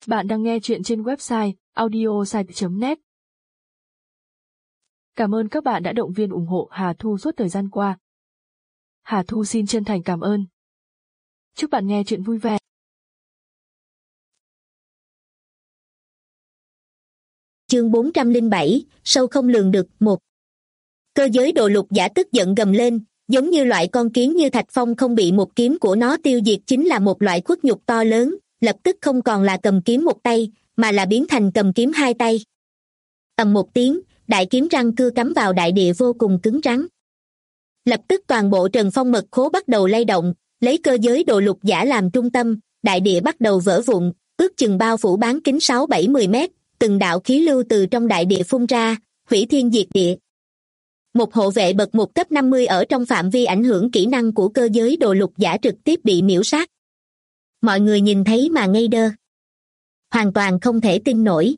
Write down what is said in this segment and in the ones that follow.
Bạn đang nghe chuyện trên website audiosite.net. Cảm ơn các bạn đã động viên ủng hộ Hà Thu suốt thời gian qua. Hà Thu xin chân thành cảm ơn. Chúc bạn nghe chuyện vui vẻ. Chương 407, sâu không lường được. 1. Cơ giới đồ lục giả tức giận gầm lên, giống như loại con kiến như Thạch Phong không bị một kiếm của nó tiêu diệt chính là một loại khuất nhục to lớn, lập tức không còn là cầm kiếm một tay, mà là biến thành cầm kiếm hai tay. Ầm một tiếng, đại kiếm răng cưa cắm vào đại địa vô cùng cứng rắn. Lập tức toàn bộ Trần Phong mật khố bắt đầu lay động, lấy cơ giới đồ lục giả làm trung tâm, đại địa bắt đầu vỡ vụn, ước chừng bao phủ bán kính 6-7-10 mét, từng đạo khí lưu từ trong đại địa phun ra, hủy thiên diệt địa. Một hộ vệ bậc 1 cấp 50 ở trong phạm vi ảnh hưởng kỹ năng của cơ giới đồ lục giả trực tiếp bị miễu sát. Mọi người nhìn thấy mà ngây đơ. Hoàn toàn không thể tin nổi.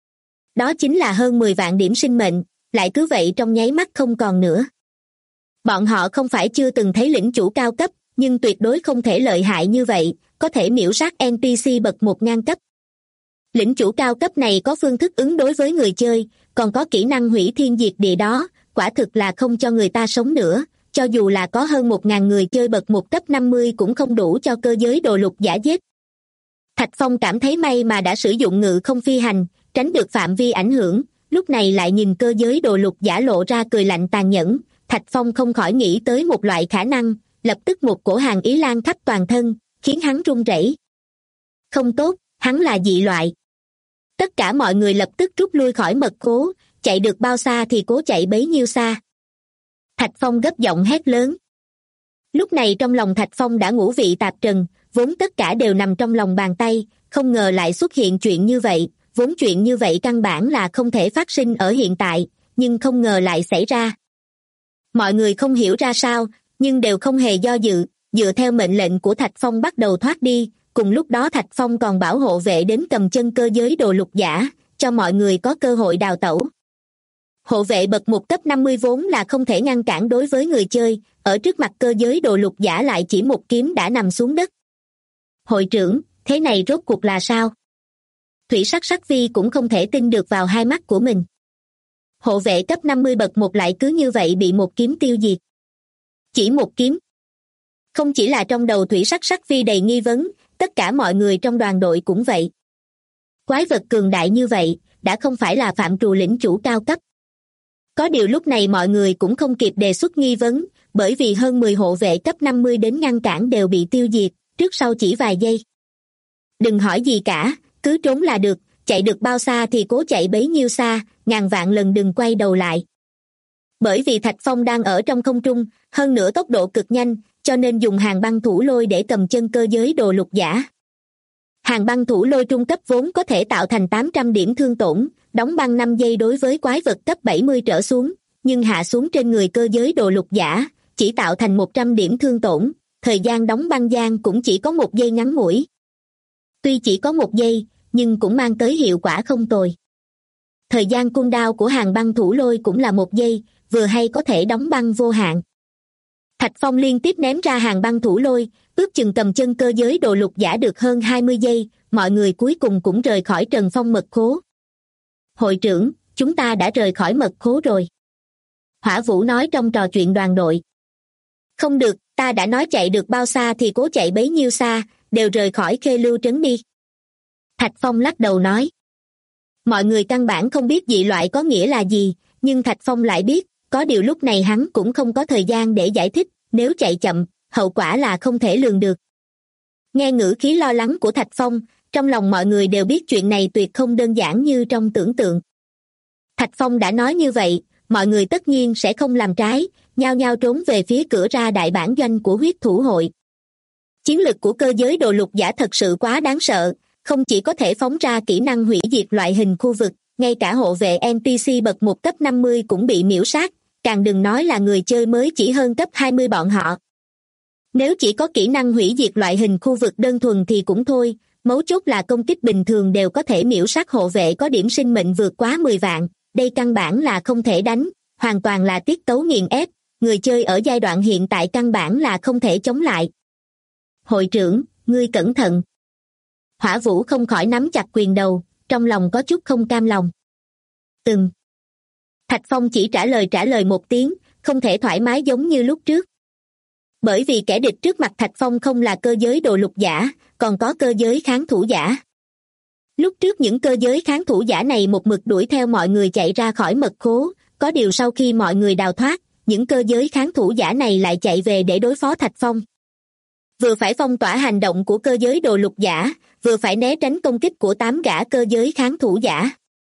Đó chính là hơn 10 vạn điểm sinh mệnh, lại cứ vậy trong nháy mắt không còn nữa. Bọn họ không phải chưa từng thấy lĩnh chủ cao cấp, nhưng tuyệt đối không thể lợi hại như vậy, có thể miễu sát NPC bậc 1 ngang cấp. Lĩnh chủ cao cấp này có phương thức ứng đối với người chơi, còn có kỹ năng hủy thiên diệt địa đó, quả thực là không cho người ta sống nữa, cho dù là có hơn 1.000 người chơi bậc 1 cấp 50 cũng không đủ cho cơ giới đồ lục giả giết. Thạch Phong cảm thấy may mà đã sử dụng ngự không phi hành, tránh được phạm vi ảnh hưởng, lúc này lại nhìn cơ giới đồ lục giả lộ ra cười lạnh tàn nhẫn, Thạch Phong không khỏi nghĩ tới một loại khả năng, lập tức một cổ hàn ý lan khắp toàn thân, khiến hắn run rẩy. Không tốt, hắn là dị loại. Tất cả mọi người lập tức rút lui khỏi mật khố, chạy được bao xa thì cố chạy bấy nhiêu xa. Thạch Phong gấp giọng hét lớn. Lúc này trong lòng Thạch Phong đã ngũ vị tạp trần, vốn tất cả đều nằm trong lòng bàn tay, không ngờ lại xuất hiện chuyện như vậy, vốn chuyện như vậy căn bản là không thể phát sinh ở hiện tại, nhưng không ngờ lại xảy ra. Mọi người không hiểu ra sao, nhưng đều không hề do dự, dựa theo mệnh lệnh của Thạch Phong bắt đầu thoát đi, cùng lúc đó Thạch Phong còn bảo hộ vệ đến cầm chân cơ giới đồ lục giả, cho mọi người có cơ hội đào tẩu. Hộ vệ bậc 1 cấp 50 vốn là không thể ngăn cản đối với người chơi, ở trước mặt cơ giới đồ lục giả lại chỉ một kiếm đã nằm xuống đất. Hội trưởng, thế này rốt cuộc là sao? Thủy Sắc Sắc Vi cũng không thể tin được vào hai mắt của mình. Hộ vệ cấp 50 bậc 1 lại cứ như vậy bị một kiếm tiêu diệt. Chỉ một kiếm. Không chỉ là trong đầu Thủy Sắc Sắc Vi đầy nghi vấn, tất cả mọi người trong đoàn đội cũng vậy. Quái vật cường đại như vậy, đã không phải là phạm trù lĩnh chủ cao cấp. Có điều lúc này mọi người cũng không kịp đề xuất nghi vấn, bởi vì hơn 10 hộ vệ cấp 50 đến ngăn cản đều bị tiêu diệt, trước sau chỉ vài giây. Đừng hỏi gì cả, cứ trốn là được, chạy được bao xa thì cố chạy bấy nhiêu xa, ngàn vạn lần đừng quay đầu lại. Bởi vì Thạch Phong đang ở trong không trung, hơn nữa tốc độ cực nhanh, cho nên dùng hàng băng thủ lôi để cầm chân cơ giới đồ lục giả. Hàng băng thủ lôi trung cấp vốn có thể tạo thành 800 điểm thương tổn, đóng băng 5 giây đối với quái vật cấp 70 trở xuống, nhưng hạ xuống trên người cơ giới đồ lục giả, chỉ tạo thành 100 điểm thương tổn, thời gian đóng băng gian cũng chỉ có 1 giây ngắn ngủi. Tuy chỉ có 1 giây, nhưng cũng mang tới hiệu quả không tồi. Thời gian cooldown của hàng băng thủ lôi cũng là 1 giây, vừa hay có thể đóng băng vô hạn. Thạch Phong liên tiếp ném ra hàng băng thủ lôi, ước chừng cầm chân cơ giới đồ lục giả được hơn 20 giây, mọi người cuối cùng cũng rời khỏi Trần Phong mật khố. Hội trưởng, chúng ta đã rời khỏi mật khố rồi. Hỏa Vũ nói trong trò chuyện đoàn đội. Không được, ta đã nói chạy được bao xa thì cố chạy bấy nhiêu xa, đều rời khỏi Khê Lưu Trấn đi. Thạch Phong lắc đầu nói. Mọi người căn bản không biết dị loại có nghĩa là gì, nhưng Thạch Phong lại biết, có điều lúc này hắn cũng không có thời gian để giải thích, nếu chạy chậm, hậu quả là không thể lường được. Nghe ngữ khí lo lắng của Thạch Phong, trong lòng mọi người đều biết chuyện này tuyệt không đơn giản như trong tưởng tượng. Thạch Phong đã nói như vậy, mọi người tất nhiên sẽ không làm trái, nhao nhao trốn về phía cửa ra đại bản doanh của huyết thủ hội. Chiến lực của cơ giới đồ lục giả thật sự quá đáng sợ, không chỉ có thể phóng ra kỹ năng hủy diệt loại hình khu vực, ngay cả hộ vệ NPC bậc 1 cấp 50 cũng bị miễu sát, càng đừng nói là người chơi mới chỉ hơn cấp 20 bọn họ. Nếu chỉ có kỹ năng hủy diệt loại hình khu vực đơn thuần thì cũng thôi, mấu chốt là công kích bình thường đều có thể miễu sát hộ vệ có điểm sinh mệnh vượt quá 10 vạn, đây căn bản là không thể đánh, hoàn toàn là tiết tấu nghiền ép, người chơi ở giai đoạn hiện tại căn bản là không thể chống lại. Hội trưởng, ngươi cẩn thận. Hỏa Vũ không khỏi nắm chặt quyền đầu, trong lòng có chút không cam lòng. Thạch Phong chỉ trả lời một tiếng, không thể thoải mái giống như lúc trước. Bởi vì kẻ địch trước mặt Thạch Phong không là cơ giới đồ lục giả, còn có cơ giới kháng thủ giả. Lúc trước những cơ giới kháng thủ giả này một mực đuổi theo mọi người chạy ra khỏi mật khố, có điều sau khi mọi người đào thoát, những cơ giới kháng thủ giả này lại chạy về để đối phó Thạch Phong. Vừa phải phong tỏa hành động của cơ giới đồ lục giả, vừa phải né tránh công kích của 8 gã cơ giới kháng thủ giả.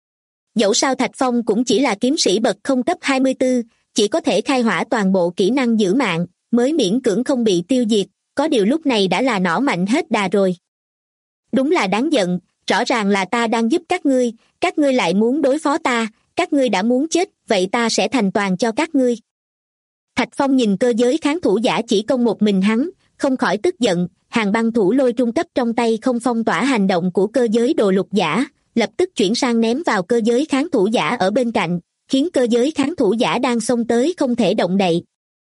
Dẫu sao Thạch Phong cũng chỉ là kiếm sĩ bậc không cấp 24, chỉ có thể khai hỏa toàn bộ kỹ năng giữ mạng, mới miễn cưỡng không bị tiêu diệt, có điều lúc này đã là nỏ mạnh hết đà rồi. Đúng là đáng giận, rõ ràng là ta đang giúp các ngươi lại muốn đối phó ta, các ngươi đã muốn chết, vậy ta sẽ thành toàn cho các ngươi. Thạch Phong nhìn cơ giới kháng thủ giả chỉ công một mình hắn, không khỏi tức giận, hàng băng thủ lôi trung cấp trong tay không phong tỏa hành động của cơ giới đồ lục giả, lập tức chuyển sang ném vào cơ giới kháng thủ giả ở bên cạnh, khiến cơ giới kháng thủ giả đang xông tới không thể động đậy.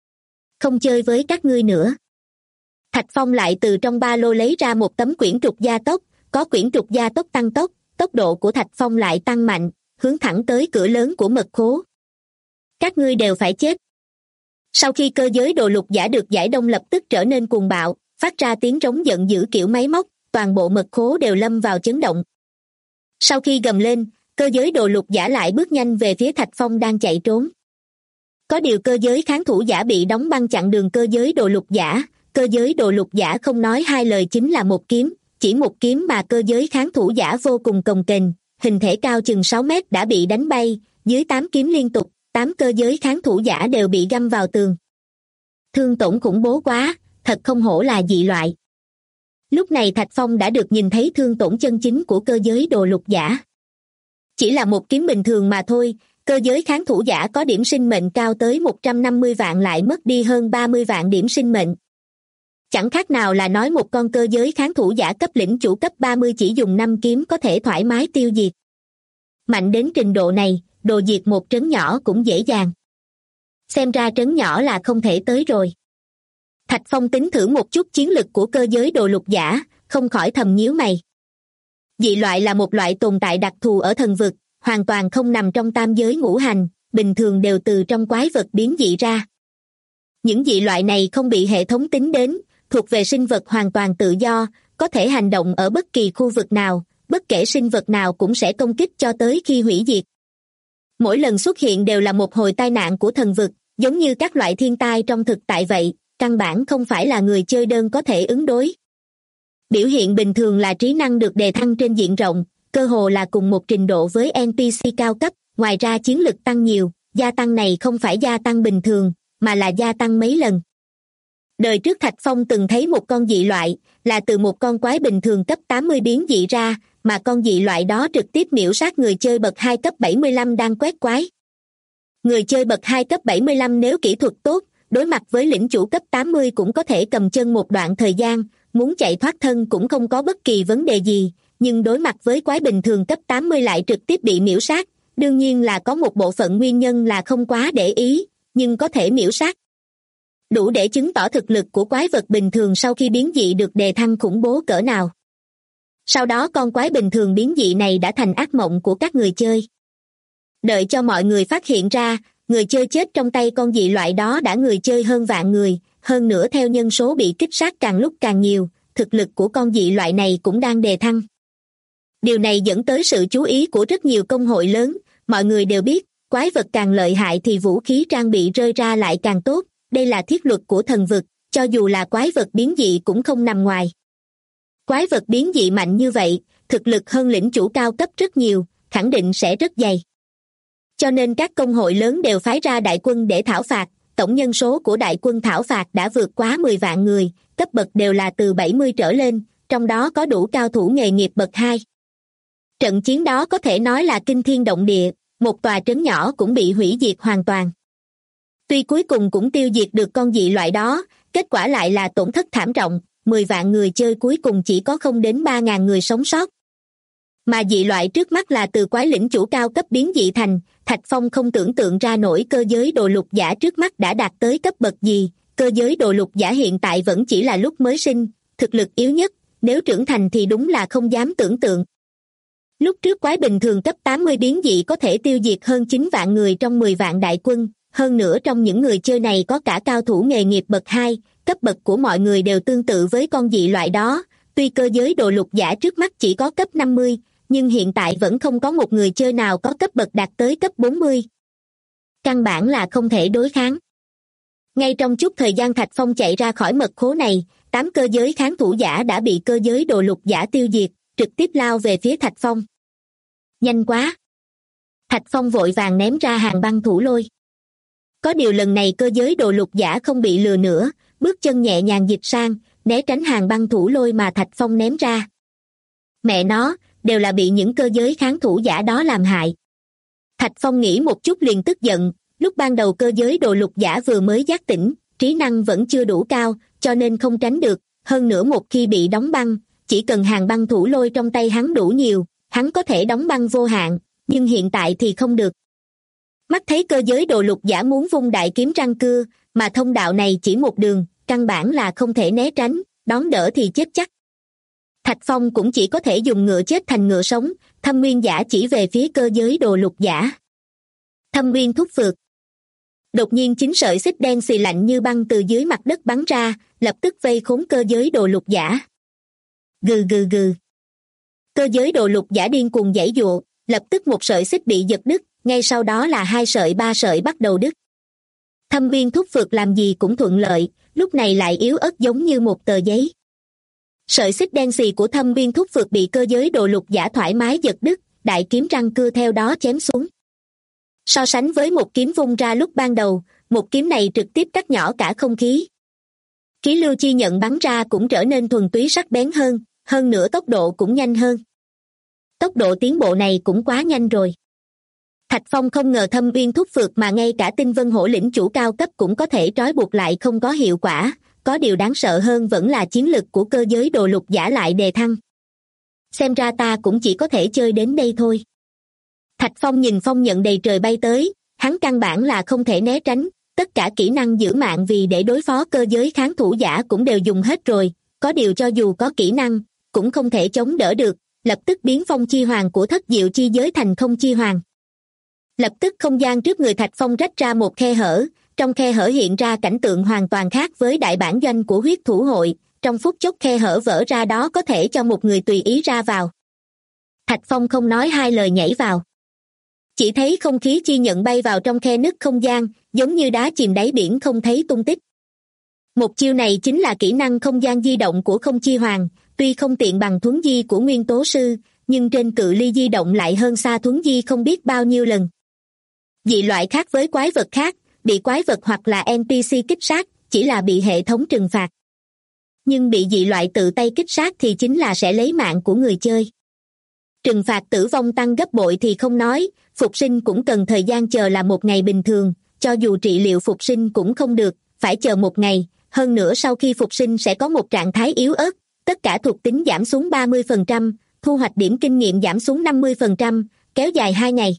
Không chơi với các ngươi nữa. Thạch Phong lại từ trong ba lô lấy ra một tấm quyển trục gia tốc, có quyển trục gia tốc tăng tốc, tốc độ của Thạch Phong lại tăng mạnh, hướng thẳng tới cửa lớn của mật khố. Các ngươi đều phải chết. Sau khi cơ giới đồ lục giả được giải đông lập tức trở nên cuồng bạo, phát ra tiếng trống giận dữ kiểu máy móc, toàn bộ mật khố đều lâm vào chấn động. Sau khi gầm lên, cơ giới đồ lục giả lại bước nhanh về phía Thạch Phong đang chạy trốn. Có điều cơ giới kháng thủ giả bị đóng băng chặn đường cơ giới đồ lục giả, cơ giới đồ lục giả không nói hai lời chính là một kiếm, chỉ một kiếm mà cơ giới kháng thủ giả vô cùng cồng kềnh, hình thể cao chừng 6 mét đã bị đánh bay, dưới 8 kiếm liên tục, 8 cơ giới kháng thủ giả đều bị găm vào tường. Thương tổn khủng bố quá, thật không hổ là dị loại. Lúc này Thạch Phong đã được nhìn thấy thương tổn chân chính của cơ giới đồ lục giả. Chỉ là một kiếm bình thường mà thôi, cơ giới kháng thủ giả có điểm sinh mệnh cao tới 150 vạn lại mất đi hơn 30 vạn điểm sinh mệnh. Chẳng khác nào là nói một con cơ giới kháng thủ giả cấp lĩnh chủ cấp 30 chỉ dùng 5 kiếm có thể thoải mái tiêu diệt. Mạnh đến trình độ này, đồ diệt một trấn nhỏ cũng dễ dàng. Xem ra trấn nhỏ là không thể tới rồi. Thạch Phong tính thử một chút chiến lực của cơ giới đồ lục giả, không khỏi thầm nhíu mày. Dị loại là một loại tồn tại đặc thù ở thần vực, hoàn toàn không nằm trong tam giới ngũ hành, bình thường đều từ trong quái vật biến dị ra. Những dị loại này không bị hệ thống tính đến, thuộc về sinh vật hoàn toàn tự do, có thể hành động ở bất kỳ khu vực nào, bất kể sinh vật nào cũng sẽ công kích cho tới khi hủy diệt. Mỗi lần xuất hiện đều là một hồi tai nạn của thần vực, giống như các loại thiên tai trong thực tại vậy, căn bản không phải là người chơi đơn có thể ứng đối. Biểu hiện bình thường là trí năng được đề thăng trên diện rộng, cơ hồ là cùng một trình độ với NPC cao cấp, ngoài ra chiến lực tăng nhiều, gia tăng này không phải gia tăng bình thường, mà là gia tăng mấy lần. Đời trước Thạch Phong từng thấy một con dị loại, là từ một con quái bình thường cấp 80 biến dị ra, mà con dị loại đó trực tiếp miểu sát người chơi bậc 2 cấp 75 đang quét quái. Người chơi bậc 2 cấp 75 nếu kỹ thuật tốt, đối mặt với lĩnh chủ cấp 80 cũng có thể cầm chân một đoạn thời gian, muốn chạy thoát thân cũng không có bất kỳ vấn đề gì, nhưng đối mặt với quái bình thường cấp 80 lại trực tiếp bị miểu sát, đương nhiên là có một bộ phận nguyên nhân là không quá để ý, nhưng có thể miểu sát. Đủ để chứng tỏ thực lực của quái vật bình thường sau khi biến dị được đề thăng khủng bố cỡ nào. Sau đó con quái bình thường biến dị này đã thành ác mộng của các người chơi. Đợi cho mọi người phát hiện ra, người chơi chết trong tay con dị loại đó đã người chơi hơn vạn người, hơn nữa theo nhân số bị kích sát càng lúc càng nhiều, thực lực của con dị loại này cũng đang đề thăng. Điều này dẫn tới sự chú ý của rất nhiều công hội lớn, mọi người đều biết, quái vật càng lợi hại thì vũ khí trang bị rơi ra lại càng tốt, đây là thiết luật của thần vực, cho dù là quái vật biến dị cũng không nằm ngoài. Quái vật biến dị mạnh như vậy, thực lực hơn lĩnh chủ cao cấp rất nhiều, khẳng định sẽ rất dày. Cho nên các công hội lớn đều phái ra đại quân để thảo phạt, tổng nhân số của đại quân thảo phạt đã vượt quá 10 vạn người, cấp bậc đều là từ 70 trở lên, trong đó có đủ cao thủ nghề nghiệp bậc 2. Trận chiến đó có thể nói là kinh thiên động địa, một tòa trấn nhỏ cũng bị hủy diệt hoàn toàn. Tuy cuối cùng cũng tiêu diệt được con dị loại đó, kết quả lại là tổn thất thảm trọng, 10 vạn người chơi cuối cùng chỉ có không đến 3.000 người sống sót. Mà dị loại trước mắt là từ quái lĩnh chủ cao cấp biến dị thành, Thạch Phong không tưởng tượng ra nổi cơ giới đồ lục giả trước mắt đã đạt tới cấp bậc gì, cơ giới đồ lục giả hiện tại vẫn chỉ là lúc mới sinh, thực lực yếu nhất, nếu trưởng thành thì đúng là không dám tưởng tượng. Lúc trước quái bình thường cấp 80 biến dị có thể tiêu diệt hơn 9 vạn người trong 10 vạn đại quân, hơn nữa trong những người chơi này có cả cao thủ nghề nghiệp bậc 2, cấp bậc của mọi người đều tương tự với con dị loại đó, tuy cơ giới đồ lục giả trước mắt chỉ có cấp 50, nhưng hiện tại vẫn không có một người chơi nào có cấp bậc đạt tới cấp 40. Căn bản là không thể đối kháng. Ngay trong chút thời gian Thạch Phong chạy ra khỏi mật khố này, 8 cơ giới kháng thủ giả đã bị cơ giới đồ lục giả tiêu diệt, trực tiếp lao về phía Thạch Phong. Nhanh quá! Thạch Phong vội vàng ném ra hàng băng thủ lôi. Có điều lần này cơ giới đồ lục giả không bị lừa nữa, bước chân nhẹ nhàng dịch sang, né tránh hàng băng thủ lôi mà Thạch Phong ném ra. Mẹ nó, đều là bị những cơ giới kháng thủ giả đó làm hại. Thạch Phong nghĩ một chút liền tức giận, lúc ban đầu cơ giới đồ lục giả vừa mới giác tỉnh, trí năng vẫn chưa đủ cao, cho nên không tránh được, hơn nữa một khi bị đóng băng, chỉ cần hàng băng thủ lôi trong tay hắn đủ nhiều, hắn có thể đóng băng vô hạn, nhưng hiện tại thì không được. Mắt thấy cơ giới đồ lục giả muốn vung đại kiếm răng cưa, mà thông đạo này chỉ một đường, căn bản là không thể né tránh, đón đỡ thì chết chắc. Thạch Phong cũng chỉ có thể dùng ngựa chết thành ngựa sống, Thâm Nguyên giả chỉ về phía cơ giới đồ lục giả. Thâm Nguyên thúc phược. Đột nhiên 9 sợi xích đen xì lạnh như băng từ dưới mặt đất bắn ra, lập tức vây khốn cơ giới đồ lục giả. Gừ gừ gừ. Cơ giới đồ lục giả điên cuồng giãy giụa, lập tức một sợi xích bị giật đứt, ngay sau đó là 2 sợi 3 sợi bắt đầu đứt. Thâm Nguyên thúc phược làm gì cũng thuận lợi, lúc này lại yếu ớt giống như một tờ giấy. Sợi xích đen xì của Thâm Nguyên thúc phược bị cơ giới đồ lục giả thoải mái giật đứt, đại kiếm răng cưa theo đó chém xuống. So sánh với một kiếm vung ra lúc ban đầu, một kiếm này trực tiếp cắt nhỏ cả không khí. Khí lưu chi nhận bắn ra cũng trở nên thuần túy sắc bén hơn nữa tốc độ cũng nhanh hơn. Tốc độ tiến bộ này cũng quá nhanh rồi. Thạch Phong không ngờ Thâm Nguyên thúc phược mà ngay cả Tinh Vân Hổ lĩnh chủ cao cấp cũng có thể trói buộc lại không có hiệu quả, có điều đáng sợ hơn vẫn là chiến lực của cơ giới đồ lục giả lại đề thăng. Xem ra ta cũng chỉ có thể chơi đến đây thôi. Thạch Phong nhìn phong nhận đầy trời bay tới, hắn căn bản là không thể né tránh, tất cả kỹ năng giữ mạng vì để đối phó cơ giới kháng thủ giả cũng đều dùng hết rồi, có điều cho dù có kỹ năng, cũng không thể chống đỡ được, lập tức biến phong chi hoàng của thất diệu chi giới thành không chi hoàng. Lập tức không gian trước người Thạch Phong rách ra một khe hở, trong khe hở hiện ra cảnh tượng hoàn toàn khác với đại bản doanh của huyết thủ hội, trong phút chốc khe hở vỡ ra đó có thể cho một người tùy ý ra vào. Thạch Phong không nói hai lời nhảy vào. Chỉ thấy không khí chi nhận bay vào trong khe nứt không gian, giống như đá chìm đáy biển không thấy tung tích. Một chiêu này chính là kỹ năng không gian di động của không chi hoàng, tuy không tiện bằng thuấn di của nguyên tố sư, nhưng trên cự ly di động lại hơn xa thuấn di không biết bao nhiêu lần. Dị loại khác với quái vật khác, bị quái vật hoặc là NPC kích sát, chỉ là bị hệ thống trừng phạt. Nhưng bị dị loại tự tay kích sát thì chính là sẽ lấy mạng của người chơi. Trừng phạt tử vong tăng gấp bội thì không nói, phục sinh cũng cần thời gian chờ là một ngày bình thường, cho dù trị liệu phục sinh cũng không được, phải chờ một ngày, hơn nữa sau khi phục sinh sẽ có một trạng thái yếu ớt, tất cả thuộc tính giảm xuống 30%, thu hoạch điểm kinh nghiệm giảm xuống 50%, kéo dài 2 ngày.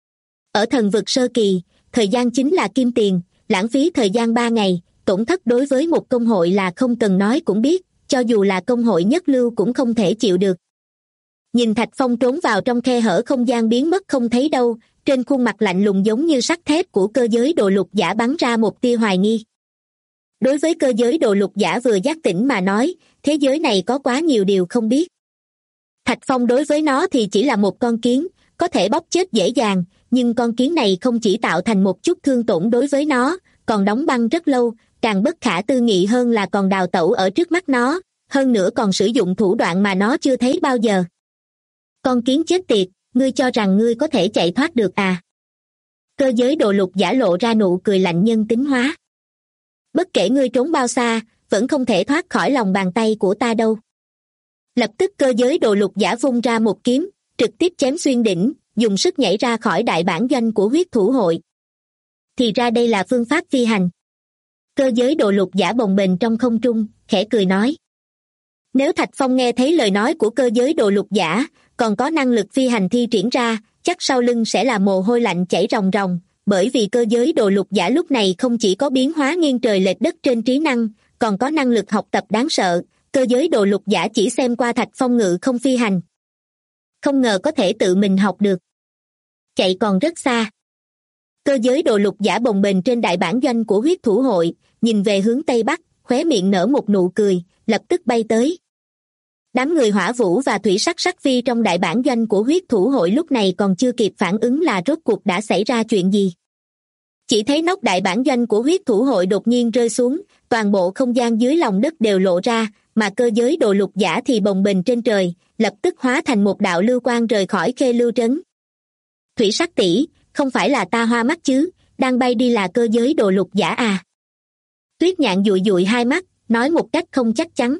Ở thần vực sơ kỳ, thời gian chính là kim tiền, lãng phí thời gian 3 ngày, tổn thất đối với một công hội là không cần nói cũng biết, cho dù là công hội nhất lưu cũng không thể chịu được. Nhìn Thạch Phong trốn vào trong khe hở không gian biến mất không thấy đâu, trên khuôn mặt lạnh lùng giống như sắt thép của cơ giới đồ lục giả bắn ra một tia hoài nghi. Đối với cơ giới đồ lục giả vừa giác tỉnh mà nói, thế giới này có quá nhiều điều không biết. Thạch Phong đối với nó thì chỉ là một con kiến, có thể bóp chết dễ dàng, nhưng con kiến này không chỉ tạo thành một chút thương tổn đối với nó, còn đóng băng rất lâu, càng bất khả tư nghị hơn là còn đào tẩu ở trước mắt nó, hơn nữa còn sử dụng thủ đoạn mà nó chưa thấy bao giờ. Con kiến chết tiệt, ngươi cho rằng ngươi có thể chạy thoát được à? Cơ giới đồ lục giả lộ ra nụ cười lạnh nhân tính hóa. Bất kể ngươi trốn bao xa, vẫn không thể thoát khỏi lòng bàn tay của ta đâu. Lập tức cơ giới đồ lục giả vung ra một kiếm, trực tiếp chém xuyên đỉnh, dùng sức nhảy ra khỏi đại bản doanh của huyết thủ hội. Thì ra đây là phương pháp phi hành. Cơ giới đồ lục giả bồng bềnh trong không trung, khẽ cười nói. Nếu Thạch Phong nghe thấy lời nói của cơ giới đồ lục giả, còn có năng lực phi hành thi triển ra, chắc sau lưng sẽ là mồ hôi lạnh chảy ròng ròng, bởi vì cơ giới đồ lục giả lúc này không chỉ có biến hóa nghiêng trời lệch đất trên trí năng, còn có năng lực học tập đáng sợ, cơ giới đồ lục giả chỉ xem qua Thạch Phong ngự không phi hành. Không ngờ có thể tự mình học được. Chạy còn rất xa. Cơ giới đồ lục giả bồng bềnh trên đại bản doanh của huyết thủ hội, nhìn về hướng Tây Bắc, khóe miệng nở một nụ cười, lập tức bay tới. Đám người Hỏa Vũ và Thủy Sắc Sắc Phi trong đại bản doanh của huyết thủ hội lúc này còn chưa kịp phản ứng là rốt cuộc đã xảy ra chuyện gì. Chỉ thấy nóc đại bản doanh của huyết thủ hội đột nhiên rơi xuống, toàn bộ không gian dưới lòng đất đều lộ ra, mà cơ giới đồ lục giả thì bồng bềnh trên trời, lập tức hóa thành một đạo lưu quang rời khỏi Khê Lưu Trấn. Thủy Sắc tỷ, không phải là ta hoa mắt chứ, đang bay đi là cơ giới đồ lục giả à? Tuyết Nhạn dụi dụi hai mắt, nói một cách không chắc chắn.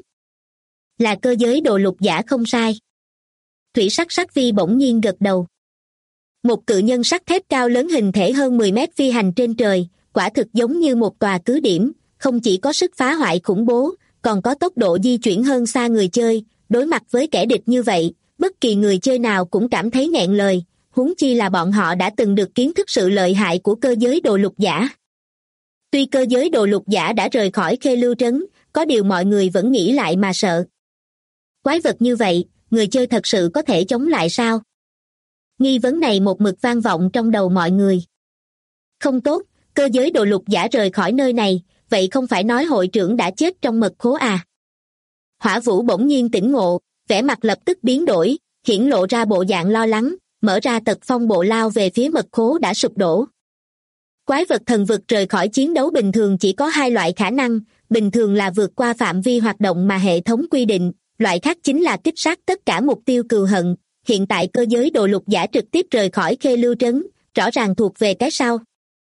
Là cơ giới đồ lục giả không sai. Thủy Sắc Sắc Phi bỗng nhiên gật đầu. Một cự nhân sắt thép cao lớn hình thể hơn 10 mét phi hành trên trời, quả thực giống như một tòa cứ điểm, không chỉ có sức phá hoại khủng bố, còn có tốc độ di chuyển hơn xa người chơi. Đối mặt với kẻ địch như vậy, bất kỳ người chơi nào cũng cảm thấy nghẹn lời, huống chi là bọn họ đã từng được kiến thức sự lợi hại của cơ giới đồ lục giả. Tuy cơ giới đồ lục giả đã rời khỏi Khê Lưu Trấn, có điều mọi người vẫn nghĩ lại mà sợ. Quái vật như vậy, người chơi thật sự có thể chống lại sao? Nghi vấn này một mực vang vọng trong đầu mọi người. Không tốt, cơ giới đồ lục giả rời khỏi nơi này, vậy không phải nói hội trưởng đã chết trong mật khố à? Hỏa Vũ bỗng nhiên tỉnh ngộ, vẻ mặt lập tức biến đổi, hiển lộ ra bộ dạng lo lắng, mở ra tật phong bộ lao về phía mật khố đã sụp đổ. Quái vật thần vực rời khỏi chiến đấu bình thường chỉ có hai loại khả năng, bình thường là vượt qua phạm vi hoạt động mà hệ thống quy định, loại khác chính là kích sát tất cả mục tiêu cừu hận. Hiện tại cơ giới đồ lục giả trực tiếp rời khỏi Khê Lưu Trấn, rõ ràng thuộc về cái sau.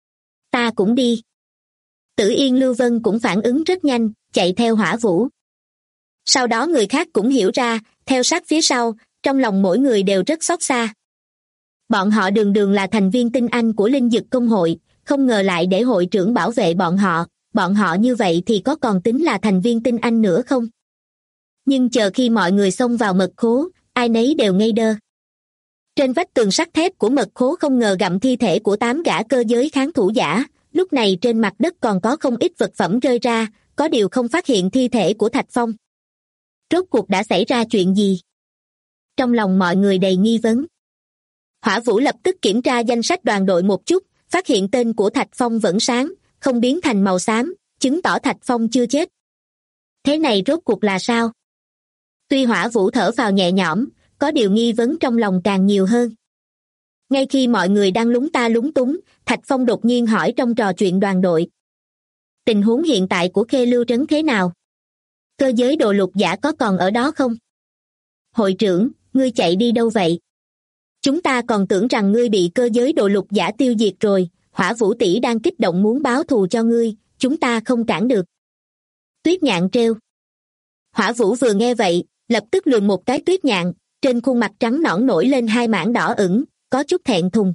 Ta cũng đi. Tử Yên Lưu Vân cũng phản ứng rất nhanh, chạy theo Hỏa Vũ. Sau đó người khác cũng hiểu ra, theo sát phía sau, trong lòng mỗi người đều rất xót xa. Bọn họ đường đường là thành viên tinh anh của Linh Dực Công hội, không ngờ lại để hội trưởng bảo vệ bọn họ như vậy thì có còn tính là thành viên tinh anh nữa không? Nhưng chờ khi mọi người xông vào mật khố, ai nấy đều ngây đơ. Trên vách tường sắt thép của mật khố không ngờ gặm thi thể của 8 gã cơ giới kháng thủ giả, lúc này trên mặt đất còn có không ít vật phẩm rơi ra, có điều không phát hiện thi thể của Thạch Phong. Rốt cuộc đã xảy ra chuyện gì? Trong lòng mọi người đầy nghi vấn. Hỏa Vũ lập tức kiểm tra danh sách đoàn đội một chút, phát hiện tên của Thạch Phong vẫn sáng, không biến thành màu xám, chứng tỏ Thạch Phong chưa chết. Thế này rốt cuộc là sao? Tuy Hỏa Vũ thở phào nhẹ nhõm, có điều nghi vấn trong lòng càng nhiều hơn. Ngay khi mọi người đang lúng ta lúng túng, Thạch Phong đột nhiên hỏi trong trò chuyện đoàn đội. Tình huống hiện tại của Khê Lưu Trấn thế nào? Cơ giới đồ lục giả có còn ở đó không? Hội trưởng, ngươi chạy đi đâu vậy? Chúng ta còn tưởng rằng ngươi bị cơ giới đồ lục giả tiêu diệt rồi, Hỏa Vũ tỷ đang kích động muốn báo thù cho ngươi, chúng ta không cản được. Tuyết Nhạn trêu. Hỏa Vũ vừa nghe vậy, lập tức lườm một cái Tuyết Nhạn, trên khuôn mặt trắng nõn nổi lên hai mảng đỏ ửng, có chút thẹn thùng.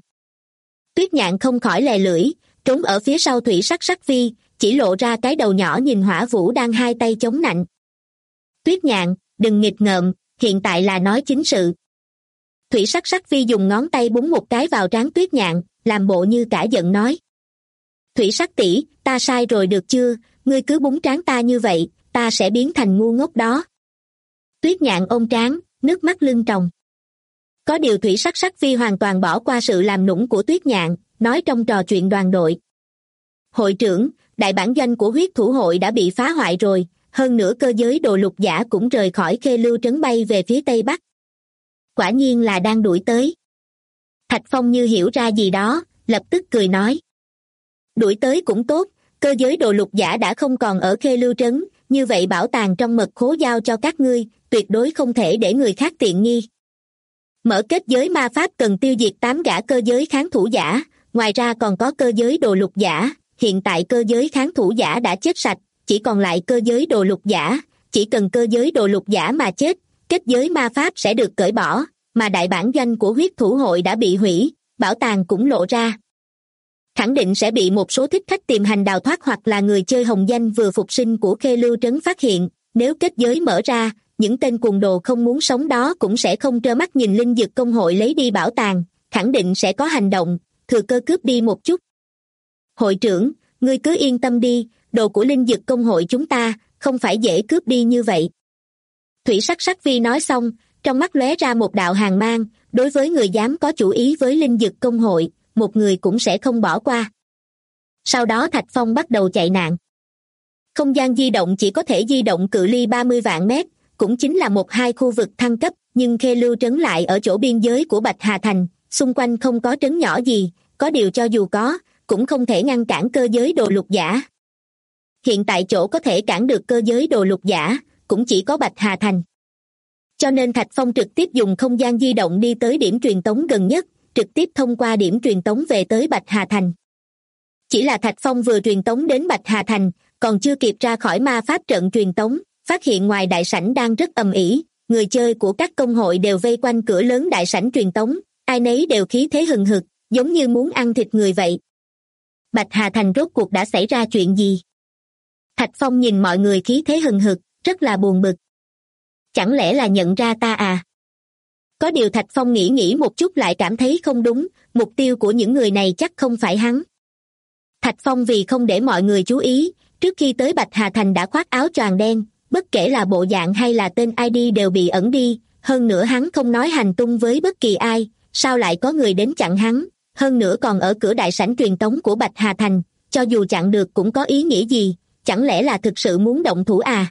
Tuyết Nhạn không khỏi lè lưỡi, trốn ở phía sau Thủy Sắc Sắc Phi, chỉ lộ ra cái đầu nhỏ nhìn Hỏa Vũ đang hai tay chống nạnh. Tuyết Nhạn, đừng nghịch ngợm, hiện tại là nói chính sự. Thủy Sắc Sắc Phi dùng ngón tay búng một cái vào trán Tuyết Nhạn, làm bộ như cả giận nói. Thủy Sắc tỷ, ta sai rồi được chưa, ngươi cứ búng trán ta như vậy, ta sẽ biến thành ngu ngốc đó. Tuyết Nhạn ôm trán, nước mắt lưng tròng. Có điều Thủy Sắc Sắc Phi hoàn toàn bỏ qua sự làm nũng của Tuyết Nhạn, nói trong trò chuyện đoàn đội. Hội trưởng, đại bản doanh của huyết thủ hội đã bị phá hoại rồi, hơn nữa cơ giới đồ lục giả cũng rời khỏi Khê Lưu Trấn bay về phía Tây Bắc. Quả nhiên là đang đuổi tới. Thạch Phong như hiểu ra gì đó, lập tức cười nói. Đuổi tới cũng tốt, cơ giới đồ lục giả đã không còn ở Khê Lưu Trấn, như vậy bảo tàng trong mật khố giao cho các ngươi, tuyệt đối không thể để người khác tiện nghi. Mở kết giới ma pháp cần tiêu diệt 8 gã cơ giới kháng thủ giả, ngoài ra còn có cơ giới đồ lục giả, hiện tại cơ giới kháng thủ giả đã chết sạch, chỉ còn lại cơ giới đồ lục giả, chỉ cần cơ giới đồ lục giả mà chết, kết giới ma pháp sẽ được cởi bỏ, mà đại bản doanh của huyết thủ hội đã bị hủy, bảo tàng cũng lộ ra. Khẳng định sẽ bị một số thích khách tìm hành đào thoát hoặc là người chơi hồng danh vừa phục sinh của Khê Lưu Trấn phát hiện, nếu kết giới mở ra, những tên cuồng đồ không muốn sống đó cũng sẽ không trơ mắt nhìn Linh Dực Công hội lấy đi bảo tàng, khẳng định sẽ có hành động, thừa cơ cướp đi một chút. Hội trưởng, ngươi cứ yên tâm đi, đồ của Linh Dực Công hội chúng ta không phải dễ cướp đi như vậy. Thủy sắc sắc vi nói xong, trong mắt lóe ra một đạo hàn mang, đối với người dám có chủ ý với linh dực công hội, một người cũng sẽ không bỏ qua. Sau đó Thạch Phong bắt đầu chạy nạn. Không gian di động chỉ có thể di động cự ly 30 vạn mét, cũng chính là một hai khu vực thăng cấp, nhưng Khê Lưu trấn lại ở chỗ biên giới của Bạch Hà Thành, xung quanh không có trấn nhỏ gì, có điều cho dù có, cũng không thể ngăn cản cơ giới đồ lục giả. Hiện tại chỗ có thể cản được cơ giới đồ lục giả, cũng chỉ có Bạch Hà Thành. Cho nên Thạch Phong trực tiếp dùng không gian di động đi tới điểm truyền tống gần nhất, trực tiếp thông qua điểm truyền tống về tới Bạch Hà Thành. Chỉ là Thạch Phong vừa truyền tống đến Bạch Hà Thành, còn chưa kịp ra khỏi ma pháp trận truyền tống, phát hiện ngoài đại sảnh đang rất ầm ĩ, người chơi của các công hội đều vây quanh cửa lớn đại sảnh truyền tống, ai nấy đều khí thế hừng hực, giống như muốn ăn thịt người vậy. Bạch Hà Thành rốt cuộc đã xảy ra chuyện gì? Thạch Phong nhìn mọi người khí thế hừng hực, rất là buồn bực. Chẳng lẽ là nhận ra ta à? Có điều Thạch Phong nghĩ một chút lại cảm thấy không đúng, mục tiêu của những người này chắc không phải hắn. Thạch Phong vì không để mọi người chú ý, trước khi tới Bạch Hà Thành đã khoác áo choàng đen, bất kể là bộ dạng hay là tên ID đều bị ẩn đi, hơn nữa hắn không nói hành tung với bất kỳ ai, sao lại có người đến chặn hắn, hơn nữa còn ở cửa đại sảnh truyền tống của Bạch Hà Thành, cho dù chặn được cũng có ý nghĩa gì, chẳng lẽ là thực sự muốn động thủ à?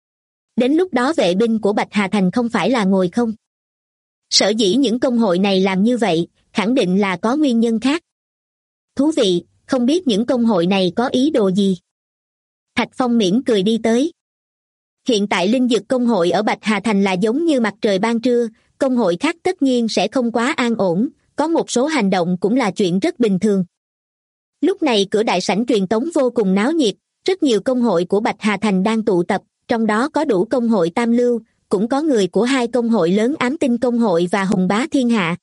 Đến lúc đó vệ binh của Bạch Hà Thành không phải là ngồi không? Sở dĩ những công hội này làm như vậy, khẳng định là có nguyên nhân khác. Thú vị, không biết những công hội này có ý đồ gì? Thạch Phong mỉm cười đi tới. Hiện tại linh dược công hội ở Bạch Hà Thành là giống như mặt trời ban trưa, công hội khác tất nhiên sẽ không quá an ổn, có một số hành động cũng là chuyện rất bình thường. Lúc này cửa đại sảnh truyền tống vô cùng náo nhiệt, rất nhiều công hội của Bạch Hà Thành đang tụ tập, trong đó có đủ công hội Tam Lưu, cũng có người của hai công hội lớn Ám Tinh Công hội và Hùng Bá Thiên Hạ.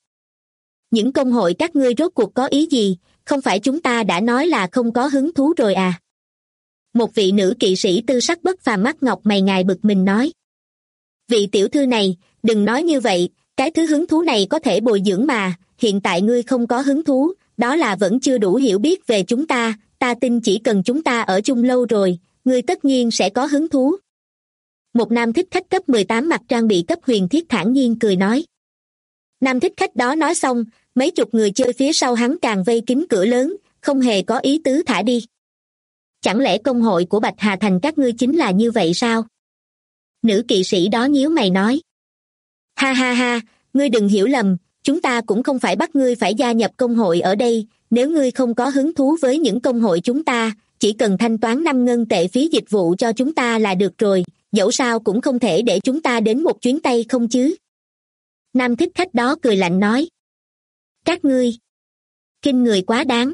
Những công hội các ngươi rốt cuộc có ý gì, không phải chúng ta đã nói là không có hứng thú rồi à? Một vị nữ kỵ sĩ tư sắc bất phàm mắt ngọc mày ngài bực mình nói. Vị tiểu thư này, đừng nói như vậy, cái thứ hứng thú này có thể bồi dưỡng mà, hiện tại ngươi không có hứng thú, đó là vẫn chưa đủ hiểu biết về chúng ta tin chỉ cần chúng ta ở chung lâu rồi, ngươi tất nhiên sẽ có hứng thú. Một nam thích khách cấp 18 mặc trang bị cấp huyền thiết thản nhiên cười nói. Nam thích khách đó nói xong, mấy chục người chơi phía sau hắn càng vây kín cửa lớn, không hề có ý tứ thả đi. Chẳng lẽ công hội của Bạch Hà Thành các ngươi chính là như vậy sao? Nữ kỵ sĩ đó nhíu mày nói. Ha ha ha, ngươi đừng hiểu lầm, chúng ta cũng không phải bắt ngươi phải gia nhập công hội ở đây, nếu ngươi không có hứng thú với những công hội chúng ta, chỉ cần thanh toán 5 ngân tệ phí dịch vụ cho chúng ta là được rồi, dẫu sao cũng không thể để chúng ta đến một chuyến tay không chứ. Nam thích khách đó cười lạnh nói. Các ngươi, khinh người quá đáng.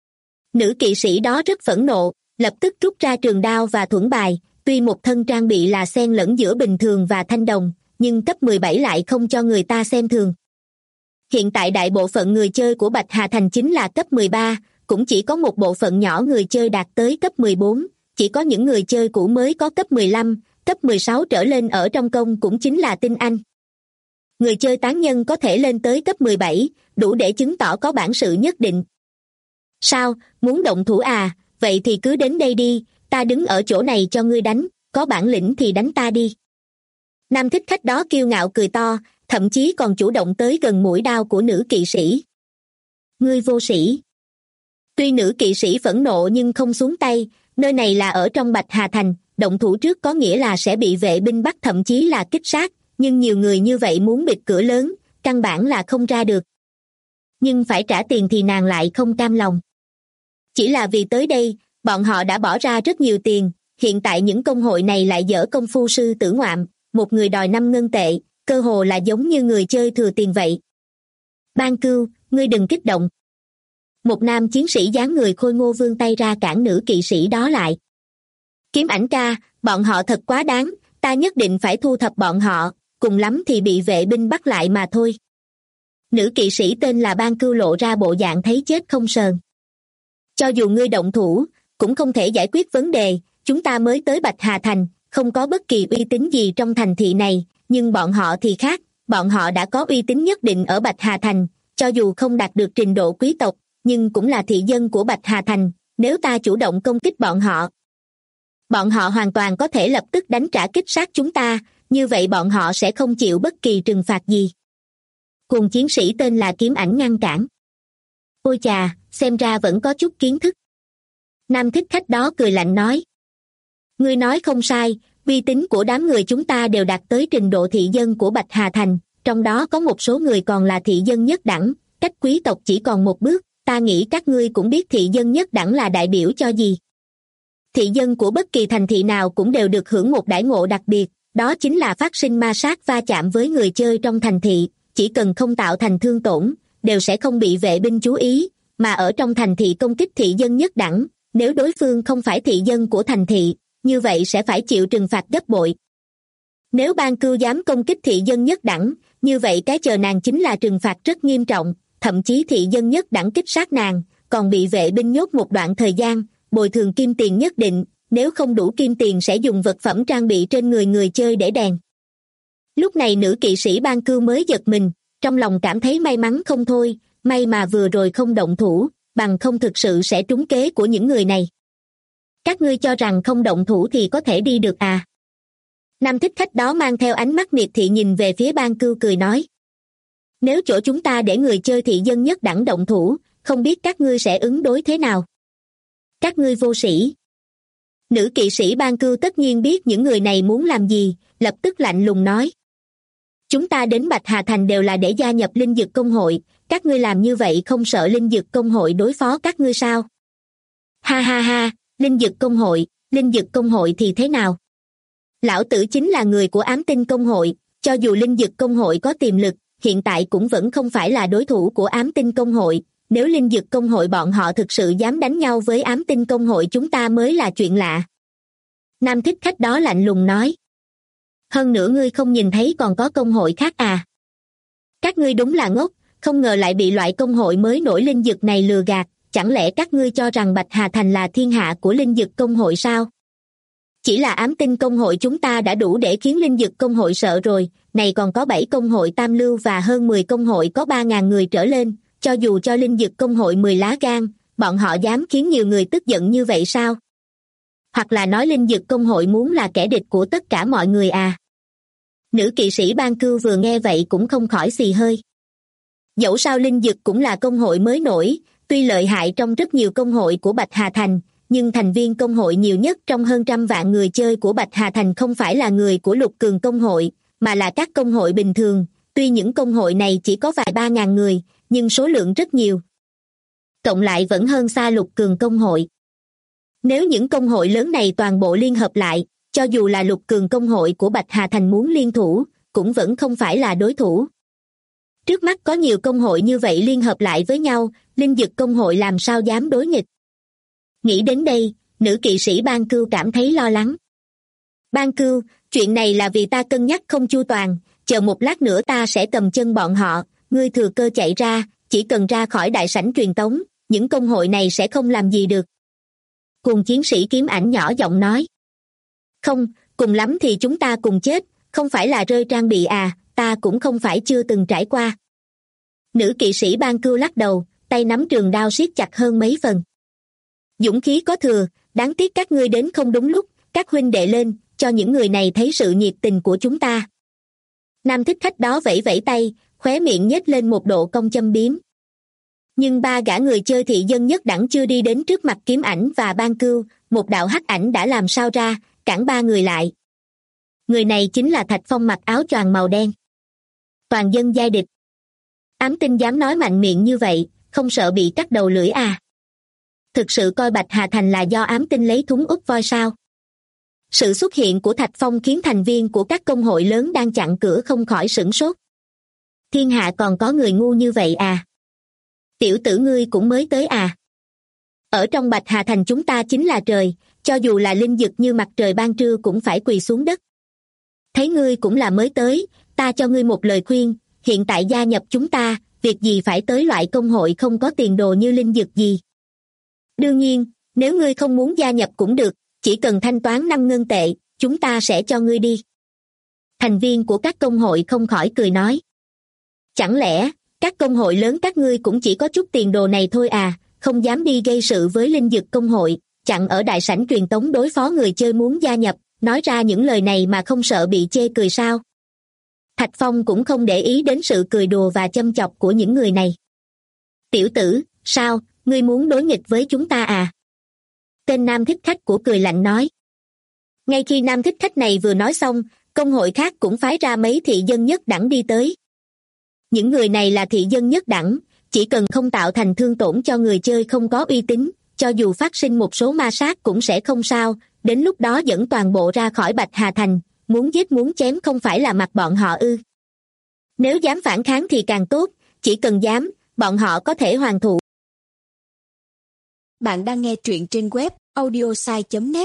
Nữ kỵ sĩ đó rất phẫn nộ, lập tức rút ra trường đao và thuẫn bài, tuy một thân trang bị là xen lẫn giữa bình thường và thanh đồng, nhưng cấp 17 lại không cho người ta xem thường. Hiện tại đại bộ phận người chơi của Bạch Hà Thành chính là cấp 13, cũng chỉ có một bộ phận nhỏ người chơi đạt tới cấp 14, chỉ có những người chơi cũ mới có cấp 15, cấp 16 trở lên ở trong công cũng chính là tinh anh. Người chơi tán nhân có thể lên tới cấp 17, đủ để chứng tỏ có bản sự nhất định. Sao, muốn động thủ à, vậy thì cứ đến đây đi, ta đứng ở chỗ này cho ngươi đánh, có bản lĩnh thì đánh ta đi. Nam thích khách đó kiêu ngạo cười to, thậm chí còn chủ động tới gần mũi đao của nữ kỵ sĩ. Ngươi vô sĩ. Tuy nữ kỵ sĩ phẫn nộ nhưng không xuống tay, nơi này là ở trong Bạch Hà Thành, động thủ trước có nghĩa là sẽ bị vệ binh bắt thậm chí là kích sát, nhưng nhiều người như vậy muốn bịt cửa lớn, căn bản là không ra được. Nhưng phải trả tiền thì nàng lại không cam lòng. Chỉ là vì tới đây, bọn họ đã bỏ ra rất nhiều tiền, hiện tại những công hội này lại dở công phu sư tử ngoạm, một người đòi 5 ngân tệ, cơ hồ là giống như người chơi thừa tiền vậy. Ban Cưu, ngươi đừng kích động. Một nam chiến sĩ dáng người khôi ngô vươn tay ra cản nữ kỵ sĩ đó lại. Kiếm Ảnh ca, bọn họ thật quá đáng, ta nhất định phải thu thập bọn họ, cùng lắm thì bị vệ binh bắt lại mà thôi. Nữ kỵ sĩ tên là Ban Cưu lộ ra bộ dạng thấy chết không sờn. Cho dù ngươi động thủ, cũng không thể giải quyết vấn đề, chúng ta mới tới Bạch Hà Thành, không có bất kỳ uy tín gì trong thành thị này, nhưng bọn họ thì khác, bọn họ đã có uy tín nhất định ở Bạch Hà Thành, cho dù không đạt được trình độ quý tộc, nhưng cũng là thị dân của Bạch Hà Thành, nếu ta chủ động công kích bọn họ hoàn toàn có thể lập tức đánh trả kích sát chúng ta, như vậy bọn họ sẽ không chịu bất kỳ trừng phạt gì. Cùng chiến sĩ tên là Kiếm Ảnh ngăn cản. Ôi chà, xem ra vẫn có chút kiến thức. Nam thích khách đó cười lạnh nói. Ngươi nói không sai, uy tín của đám người chúng ta đều đạt tới trình độ thị dân của Bạch Hà Thành, trong đó có một số người còn là thị dân nhất đẳng, cách quý tộc chỉ còn một bước, ta nghĩ các ngươi cũng biết thị dân nhất đẳng là đại biểu cho gì. Thị dân của bất kỳ thành thị nào cũng đều được hưởng một đãi ngộ đặc biệt, đó chính là phát sinh ma sát va chạm với người chơi trong thành thị, chỉ cần không tạo thành thương tổn, đều sẽ không bị vệ binh chú ý, mà ở trong thành thị công kích thị dân nhất đẳng, nếu đối phương không phải thị dân của thành thị, như vậy sẽ phải chịu trừng phạt gấp bội. Nếu Ban Cưu dám công kích thị dân nhất đẳng, như vậy cái chờ nàng chính là trừng phạt rất nghiêm trọng, thậm chí thị dân nhất đẳng kích sát nàng, còn bị vệ binh nhốt một đoạn thời gian, bồi thường kim tiền nhất định, nếu không đủ kim tiền sẽ dùng vật phẩm trang bị trên người chơi để đèn. Lúc này nữ kỵ sĩ Ban Cưu mới giật mình, trong lòng cảm thấy may mắn không thôi, may mà vừa rồi không động thủ, bằng không thực sự sẽ trúng kế của những người này. Các ngươi cho rằng không động thủ thì có thể đi được à? Nam thích khách đó mang theo ánh mắt miệt thị nhìn về phía Ban Cưu cười nói. Nếu chỗ chúng ta để người chơi thị dân nhất đẳng động thủ, không biết các ngươi sẽ ứng đối thế nào? Các ngươi vô sĩ. Nữ kỵ sĩ Ban Cưu tất nhiên biết những người này muốn làm gì, lập tức lạnh lùng nói. Chúng ta đến Bạch Hà Thành đều là để gia nhập Linh Dực Công hội, các ngươi làm như vậy không sợ Linh Dực Công hội đối phó các ngươi sao? Ha ha ha, Linh Dực Công hội thì thế nào? Lão tử chính là người của Ám Tinh Công hội, cho dù Linh Dực Công hội có tiềm lực, hiện tại cũng vẫn không phải là đối thủ của Ám Tinh Công hội, nếu Linh Dực Công hội bọn họ thực sự dám đánh nhau với Ám Tinh Công hội chúng ta mới là chuyện lạ. Nam thích khách đó lạnh lùng nói. Hơn nữa ngươi không nhìn thấy còn có công hội khác à? Các ngươi đúng là ngốc, không ngờ lại bị loại công hội mới nổi Linh Dực này lừa gạt, chẳng lẽ các ngươi cho rằng Bạch Hà Thành là thiên hạ của Linh Dực Công hội sao? Chỉ là Ám Tinh Công hội chúng ta đã đủ để khiến Linh Dực Công hội sợ rồi, này còn có 7 công hội tam lưu và hơn 10 công hội có 3.000 người trở lên, cho dù cho Linh Dực Công hội 10 lá gan, bọn họ dám khiến nhiều người tức giận như vậy sao? Hoặc là nói Linh Dực Công hội muốn là kẻ địch của tất cả mọi người à? Nữ kỵ sĩ Ban Cưu vừa nghe vậy cũng không khỏi xì hơi. Dẫu sao Linh Dực cũng là công hội mới nổi, tuy lợi hại trong rất nhiều công hội của Bạch Hà Thành, nhưng thành viên công hội nhiều nhất trong hơn 100 vạn người chơi của Bạch Hà Thành không phải là người của Lục Cường Công hội, mà là các công hội bình thường, tuy những công hội này chỉ có vài 3.000 người, nhưng số lượng rất nhiều. Cộng lại vẫn hơn xa Lục Cường Công hội. Nếu những công hội lớn này toàn bộ liên hợp lại, cho dù là Lục Cường Công hội của Bạch Hà Thành muốn liên thủ, cũng vẫn không phải là đối thủ. Trước mắt có nhiều công hội như vậy liên hợp lại với nhau, Linh Dực Công hội làm sao dám đối nghịch. Nghĩ đến đây, nữ kỵ sĩ Ban Cưu cảm thấy lo lắng. Ban Cưu, chuyện này là vì ta cân nhắc không chu toàn, chờ một lát nữa ta sẽ cầm chân bọn họ, ngươi thừa cơ chạy ra, chỉ cần ra khỏi đại sảnh truyền tống, những công hội này sẽ không làm gì được. Cùng chiến sĩ Kiếm Ảnh nhỏ giọng nói. Không, cùng lắm thì chúng ta cùng chết, không phải là rơi trang bị à, ta cũng không phải chưa từng trải qua. Nữ kỵ sĩ Ban Cưu lắc đầu, tay nắm trường đao siết chặt hơn mấy phần. Dũng khí có thừa, đáng tiếc các ngươi đến không đúng lúc, các huynh đệ lên, cho những người này thấy sự nhiệt tình của chúng ta. Nam thích khách đó vẫy vẫy tay, khóe miệng nhếch lên một độ cong châm biếm. Nhưng 3 gã người chơi thị dân nhất đẳng chưa đi đến trước mặt Kiếm Ảnh và Ban Cưu, một đạo hắc ảnh đã làm sao ra, cản 3 người lại. Người này chính là Thạch Phong mặc áo choàng màu đen. Toàn dân giai địch. Ám Tinh dám nói mạnh miệng như vậy, không sợ bị cắt đầu lưỡi à? Thực sự coi Bạch Hà Thành là do Ám Tinh lấy thúng úp voi sao? Sự xuất hiện của Thạch Phong khiến thành viên của các công hội lớn đang chặn cửa không khỏi sửng sốt. Thiên hạ còn có người ngu như vậy à? Tiểu tử ngươi cũng mới tới à? Ở trong Bạch Hà Thành chúng ta chính là trời, cho dù là linh dực như mặt trời ban trưa cũng phải quỳ xuống đất. Thấy ngươi cũng là mới tới, ta cho ngươi một lời khuyên, hiện tại gia nhập chúng ta, việc gì phải tới loại công hội không có tiền đồ như linh dực gì. Đương nhiên, nếu ngươi không muốn gia nhập cũng được, chỉ cần thanh toán 5 ngân tệ, chúng ta sẽ cho ngươi đi. Thành viên của các công hội không khỏi cười nói. Chẳng lẽ, các công hội lớn các ngươi cũng chỉ có chút tiền đồ này thôi à, không dám đi gây sự với linh dực công hội, chặn ở đại sảnh truyền tống đối phó người chơi muốn gia nhập, nói ra những lời này mà không sợ bị chê cười sao? Thạch Phong cũng không để ý đến sự cười đùa và châm chọc của những người này. Tiểu tử, sao, ngươi muốn đối nghịch với chúng ta à? Tên nam thích khách của cười lạnh nói. Ngay khi nam thích khách này vừa nói xong, công hội khác cũng phái ra mấy thị dân nhất đẳng đi tới. Những người này là thị dân nhất đẳng, chỉ cần không tạo thành thương tổn cho người chơi không có uy tín, cho dù phát sinh một số ma sát cũng sẽ không sao, đến lúc đó dẫn toàn bộ ra khỏi Bạch Hà Thành, muốn giết muốn chém không phải là mặt bọn họ ư? Nếu dám phản kháng thì càng tốt, chỉ cần dám, bọn họ có thể hoàn thủ. Bạn đang nghe truyện trên web audiosai.net.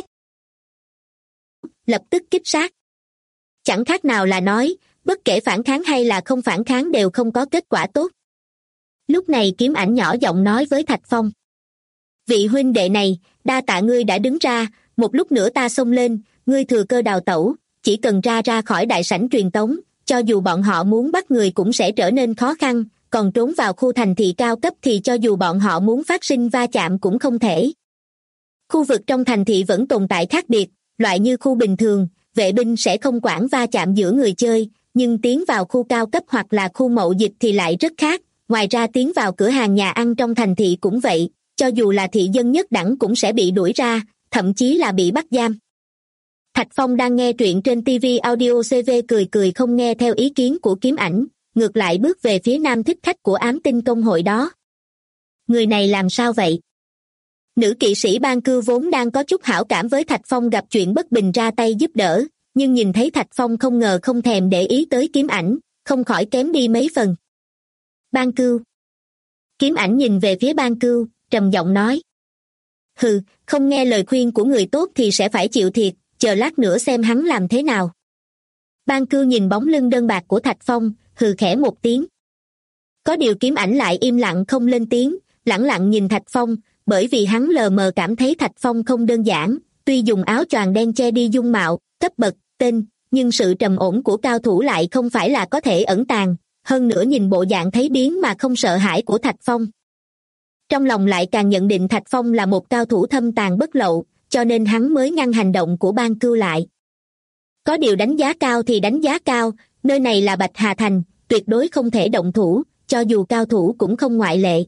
Lập tức kích sát. Chẳng khác nào là nói, bất kể phản kháng hay là không phản kháng đều không có kết quả tốt. Lúc này Kiếm Ảnh nhỏ giọng nói với Thạch Phong. Vị huynh đệ này, đa tạ ngươi đã đứng ra, một lúc nữa ta xông lên, ngươi thừa cơ đào tẩu, chỉ cần ra khỏi đại sảnh truyền tống, cho dù bọn họ muốn bắt người cũng sẽ trở nên khó khăn, còn trốn vào khu thành thị cao cấp thì cho dù bọn họ muốn phát sinh va chạm cũng không thể. Khu vực trong thành thị vẫn tồn tại khác biệt, loại như khu bình thường, vệ binh sẽ không quản va chạm giữa người chơi, nhưng tiến vào khu cao cấp hoặc là khu mậu dịch thì lại rất khác, ngoài ra tiến vào cửa hàng nhà ăn trong thành thị cũng vậy, cho dù là thị dân nhất đẳng cũng sẽ bị đuổi ra, thậm chí là bị bắt giam. Thạch Phong đang nghe truyện trên TV Audio CV cười không nghe theo ý kiến của Kiếm Ảnh, ngược lại bước về phía nam thích khách của ám tinh công hội đó. Người này làm sao vậy? Nữ kỵ sĩ Ban Cưu vốn đang có chút hảo cảm với Thạch Phong gặp chuyện bất bình ra tay giúp đỡ, nhưng nhìn thấy Thạch Phong không ngờ không thèm để ý tới Kiếm Ảnh, không khỏi kém đi mấy phần. Ban Cưu. Kiếm Ảnh nhìn về phía Ban Cưu, trầm giọng nói. Hừ, không nghe lời khuyên của người tốt thì sẽ phải chịu thiệt, chờ lát nữa xem hắn làm thế nào. Ban Cưu nhìn bóng lưng đơn bạc của Thạch Phong, hừ khẽ một tiếng. Có điều Kiếm Ảnh lại im lặng không lên tiếng, lẳng lặng nhìn Thạch Phong, bởi vì hắn lờ mờ cảm thấy Thạch Phong không đơn giản, tuy dùng áo choàng đen che đi dung mạo, cấp bậc, tên, nhưng sự trầm ổn của cao thủ lại không phải là có thể ẩn tàng, hơn nữa nhìn bộ dạng thấy biến mà không sợ hãi của Thạch Phong. Trong lòng lại càng nhận định Thạch Phong là một cao thủ thâm tàn bất lậu, cho nên hắn mới ngăn hành động của Ban Cưu lại. Có điều đánh giá cao thì đánh giá cao, nơi này là Bạch Hà Thành, tuyệt đối không thể động thủ, cho dù cao thủ cũng không ngoại lệ.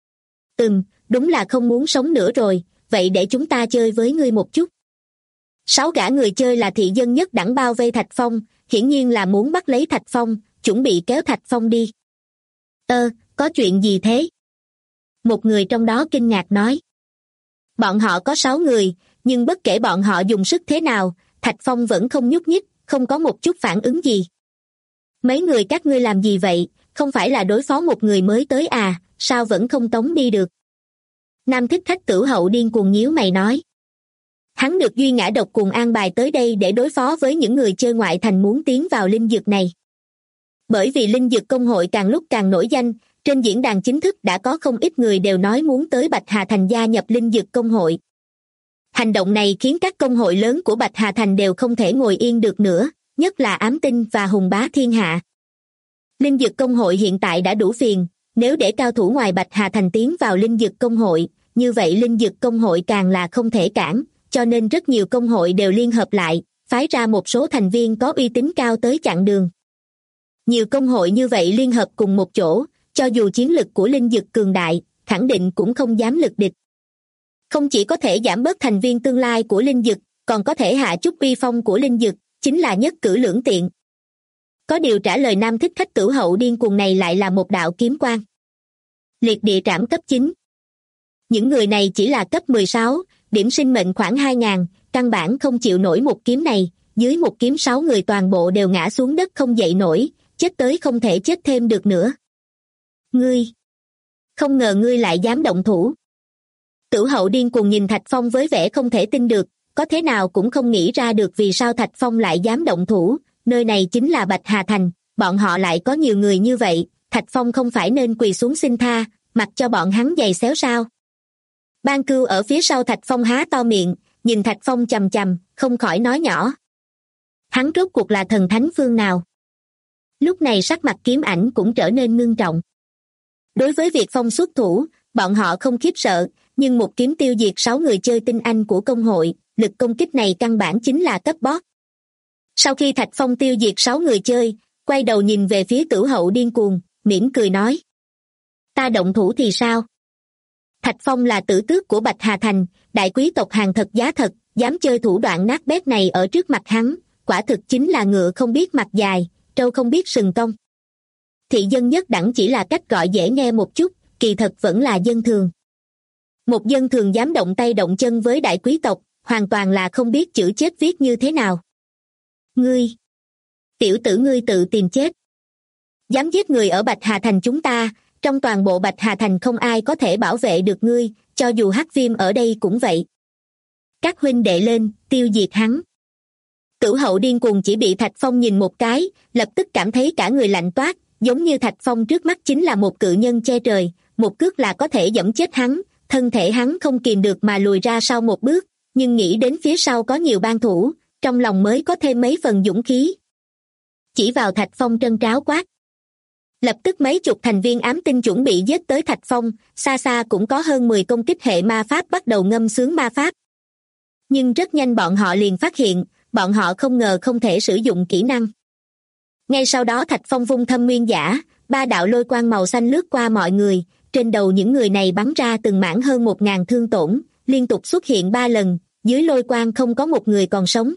Đúng là không muốn sống nữa rồi, vậy để chúng ta chơi với ngươi một chút. 6 gã người chơi là thị dân nhất đẳng bao vây Thạch Phong, hiển nhiên là muốn bắt lấy Thạch Phong, chuẩn bị kéo Thạch Phong đi. Có chuyện gì thế? Một người trong đó kinh ngạc nói. Bọn họ có 6 người, nhưng bất kể bọn họ dùng sức thế nào, Thạch Phong vẫn không nhúc nhích, không có một chút phản ứng gì. Mấy người các ngươi làm gì vậy, không phải là đối phó một người mới tới à, sao vẫn không tống đi được? Nam thích khách Tử Hậu điên cuồng nhíu mày nói. Hắn được Duy Ngã Độc cùng an bài tới đây để đối phó với những người chơi ngoại thành muốn tiến vào linh dược này. Bởi vì linh dược công hội càng lúc càng nổi danh, trên diễn đàn chính thức đã có không ít người đều nói muốn tới Bạch Hà Thành gia nhập linh dược công hội. Hành động này khiến các công hội lớn của Bạch Hà Thành đều không thể ngồi yên được nữa, nhất là Ám Tinh và Hùng Bá Thiên Hạ. Linh dược công hội hiện tại đã đủ phiền, nếu để cao thủ ngoài Bạch Hà Thành tiến vào linh dược công hội, như vậy linh dược công hội càng là không thể cản, cho nên rất nhiều công hội đều liên hợp lại, phái ra một số thành viên có uy tín cao tới chặn đường. Nhiều công hội như vậy liên hợp cùng một chỗ, cho dù chiến lực của linh dược cường đại, khẳng định cũng không dám lực địch. Không chỉ có thể giảm bớt thành viên tương lai của linh dược, còn có thể hạ chút uy phong của linh dược, chính là nhất cử lưỡng tiện. Có điều trả lời nam thích khách Tử Hậu điên cuồng này lại là một đạo kiếm quang. Liệt địa trảm cấp 9. Những người này chỉ là cấp 16, điểm sinh mệnh khoảng 2.000, căn bản không chịu nổi một kiếm này, dưới một kiếm 6 người toàn bộ đều ngã xuống đất không dậy nổi, chết tới không thể chết thêm được nữa. Ngươi! Không ngờ ngươi lại dám động thủ. Tử Hậu điên cuồng nhìn Thạch Phong với vẻ không thể tin được, có thế nào cũng không nghĩ ra được vì sao Thạch Phong lại dám động thủ, nơi này chính là Bạch Hà Thành, bọn họ lại có nhiều người như vậy, Thạch Phong không phải nên quỳ xuống xin tha, mặc cho bọn hắn giày xéo sao? Ban Cưu ở phía sau Thạch Phong há to miệng, nhìn Thạch Phong chằm chằm, không khỏi nói nhỏ. Hắn rốt cuộc là thần thánh phương nào? Lúc này sắc mặt Kiếm Ảnh cũng trở nên ngưng trọng. Đối với việc Phong xuất thủ, bọn họ không khiếp sợ, nhưng một kiếm tiêu diệt 6 người chơi tinh anh của công hội, lực công kích này căn bản chính là cấp boss. Sau khi Thạch Phong tiêu diệt 6 người chơi, quay đầu nhìn về phía Tử Hậu điên cuồng, mỉm cười nói. Ta động thủ thì sao? Thạch Phong là tử tước của Bạch Hà Thành, đại quý tộc hàng thật giá thật, dám chơi thủ đoạn nát bét này ở trước mặt hắn, quả thực chính là ngựa không biết mặt dài, trâu không biết sừng cong. Thị dân nhất đẳng chỉ là cách gọi dễ nghe một chút, kỳ thật vẫn là dân thường. Một dân thường dám động tay động chân với đại quý tộc, hoàn toàn là không biết chữ chết viết như thế nào. Ngươi! Tiểu tử ngươi tự tìm chết. Dám giết người ở Bạch Hà Thành chúng ta, trong toàn bộ Bạch Hà Thành không ai có thể bảo vệ được ngươi, cho dù Hắc Viêm ở đây cũng vậy. Các huynh đệ lên, tiêu diệt hắn. Tử Hậu điên cuồng chỉ bị Thạch Phong nhìn một cái, lập tức cảm thấy cả người lạnh toát, giống như Thạch Phong trước mắt chính là một cự nhân che trời, một cước là có thể giẫm chết hắn, thân thể hắn không kìm được mà lùi ra sau một bước, nhưng nghĩ đến phía sau có nhiều ban thủ, trong lòng mới có thêm mấy phần dũng khí. Chỉ vào Thạch Phong trân tráo quát. Lập tức mấy chục thành viên ám tinh chuẩn bị giết tới Thạch Phong, xa xa cũng có hơn 10 công kích hệ ma pháp bắt đầu ngâm sướng ma pháp. Nhưng rất nhanh bọn họ liền phát hiện, bọn họ không ngờ không thể sử dụng kỹ năng. Ngay sau đó Thạch Phong vung thâm nguyên giả, 3 đạo lôi quang màu xanh lướt qua mọi người, trên đầu những người này bắn ra từng mảng hơn 1000 thương tổn, liên tục xuất hiện 3 lần, dưới lôi quang không có một người còn sống.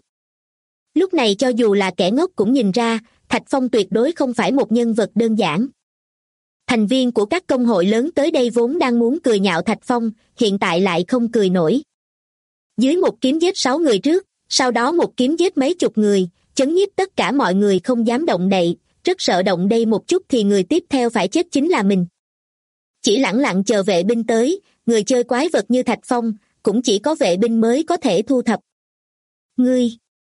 Lúc này cho dù là kẻ ngốc cũng nhìn ra, Thạch Phong tuyệt đối không phải một nhân vật đơn giản. Thành viên của các công hội lớn tới đây vốn đang muốn cười nhạo Thạch Phong, hiện tại lại không cười nổi. Dưới một kiếm giết 6 người trước, sau đó một kiếm giết mấy chục người, chấn nhiếp tất cả mọi người không dám động đậy, rất sợ động đây một chút thì người tiếp theo phải chết chính là mình. Chỉ lẳng lặng chờ vệ binh tới, người chơi quái vật như Thạch Phong, cũng chỉ có vệ binh mới có thể thu thập. Ngươi!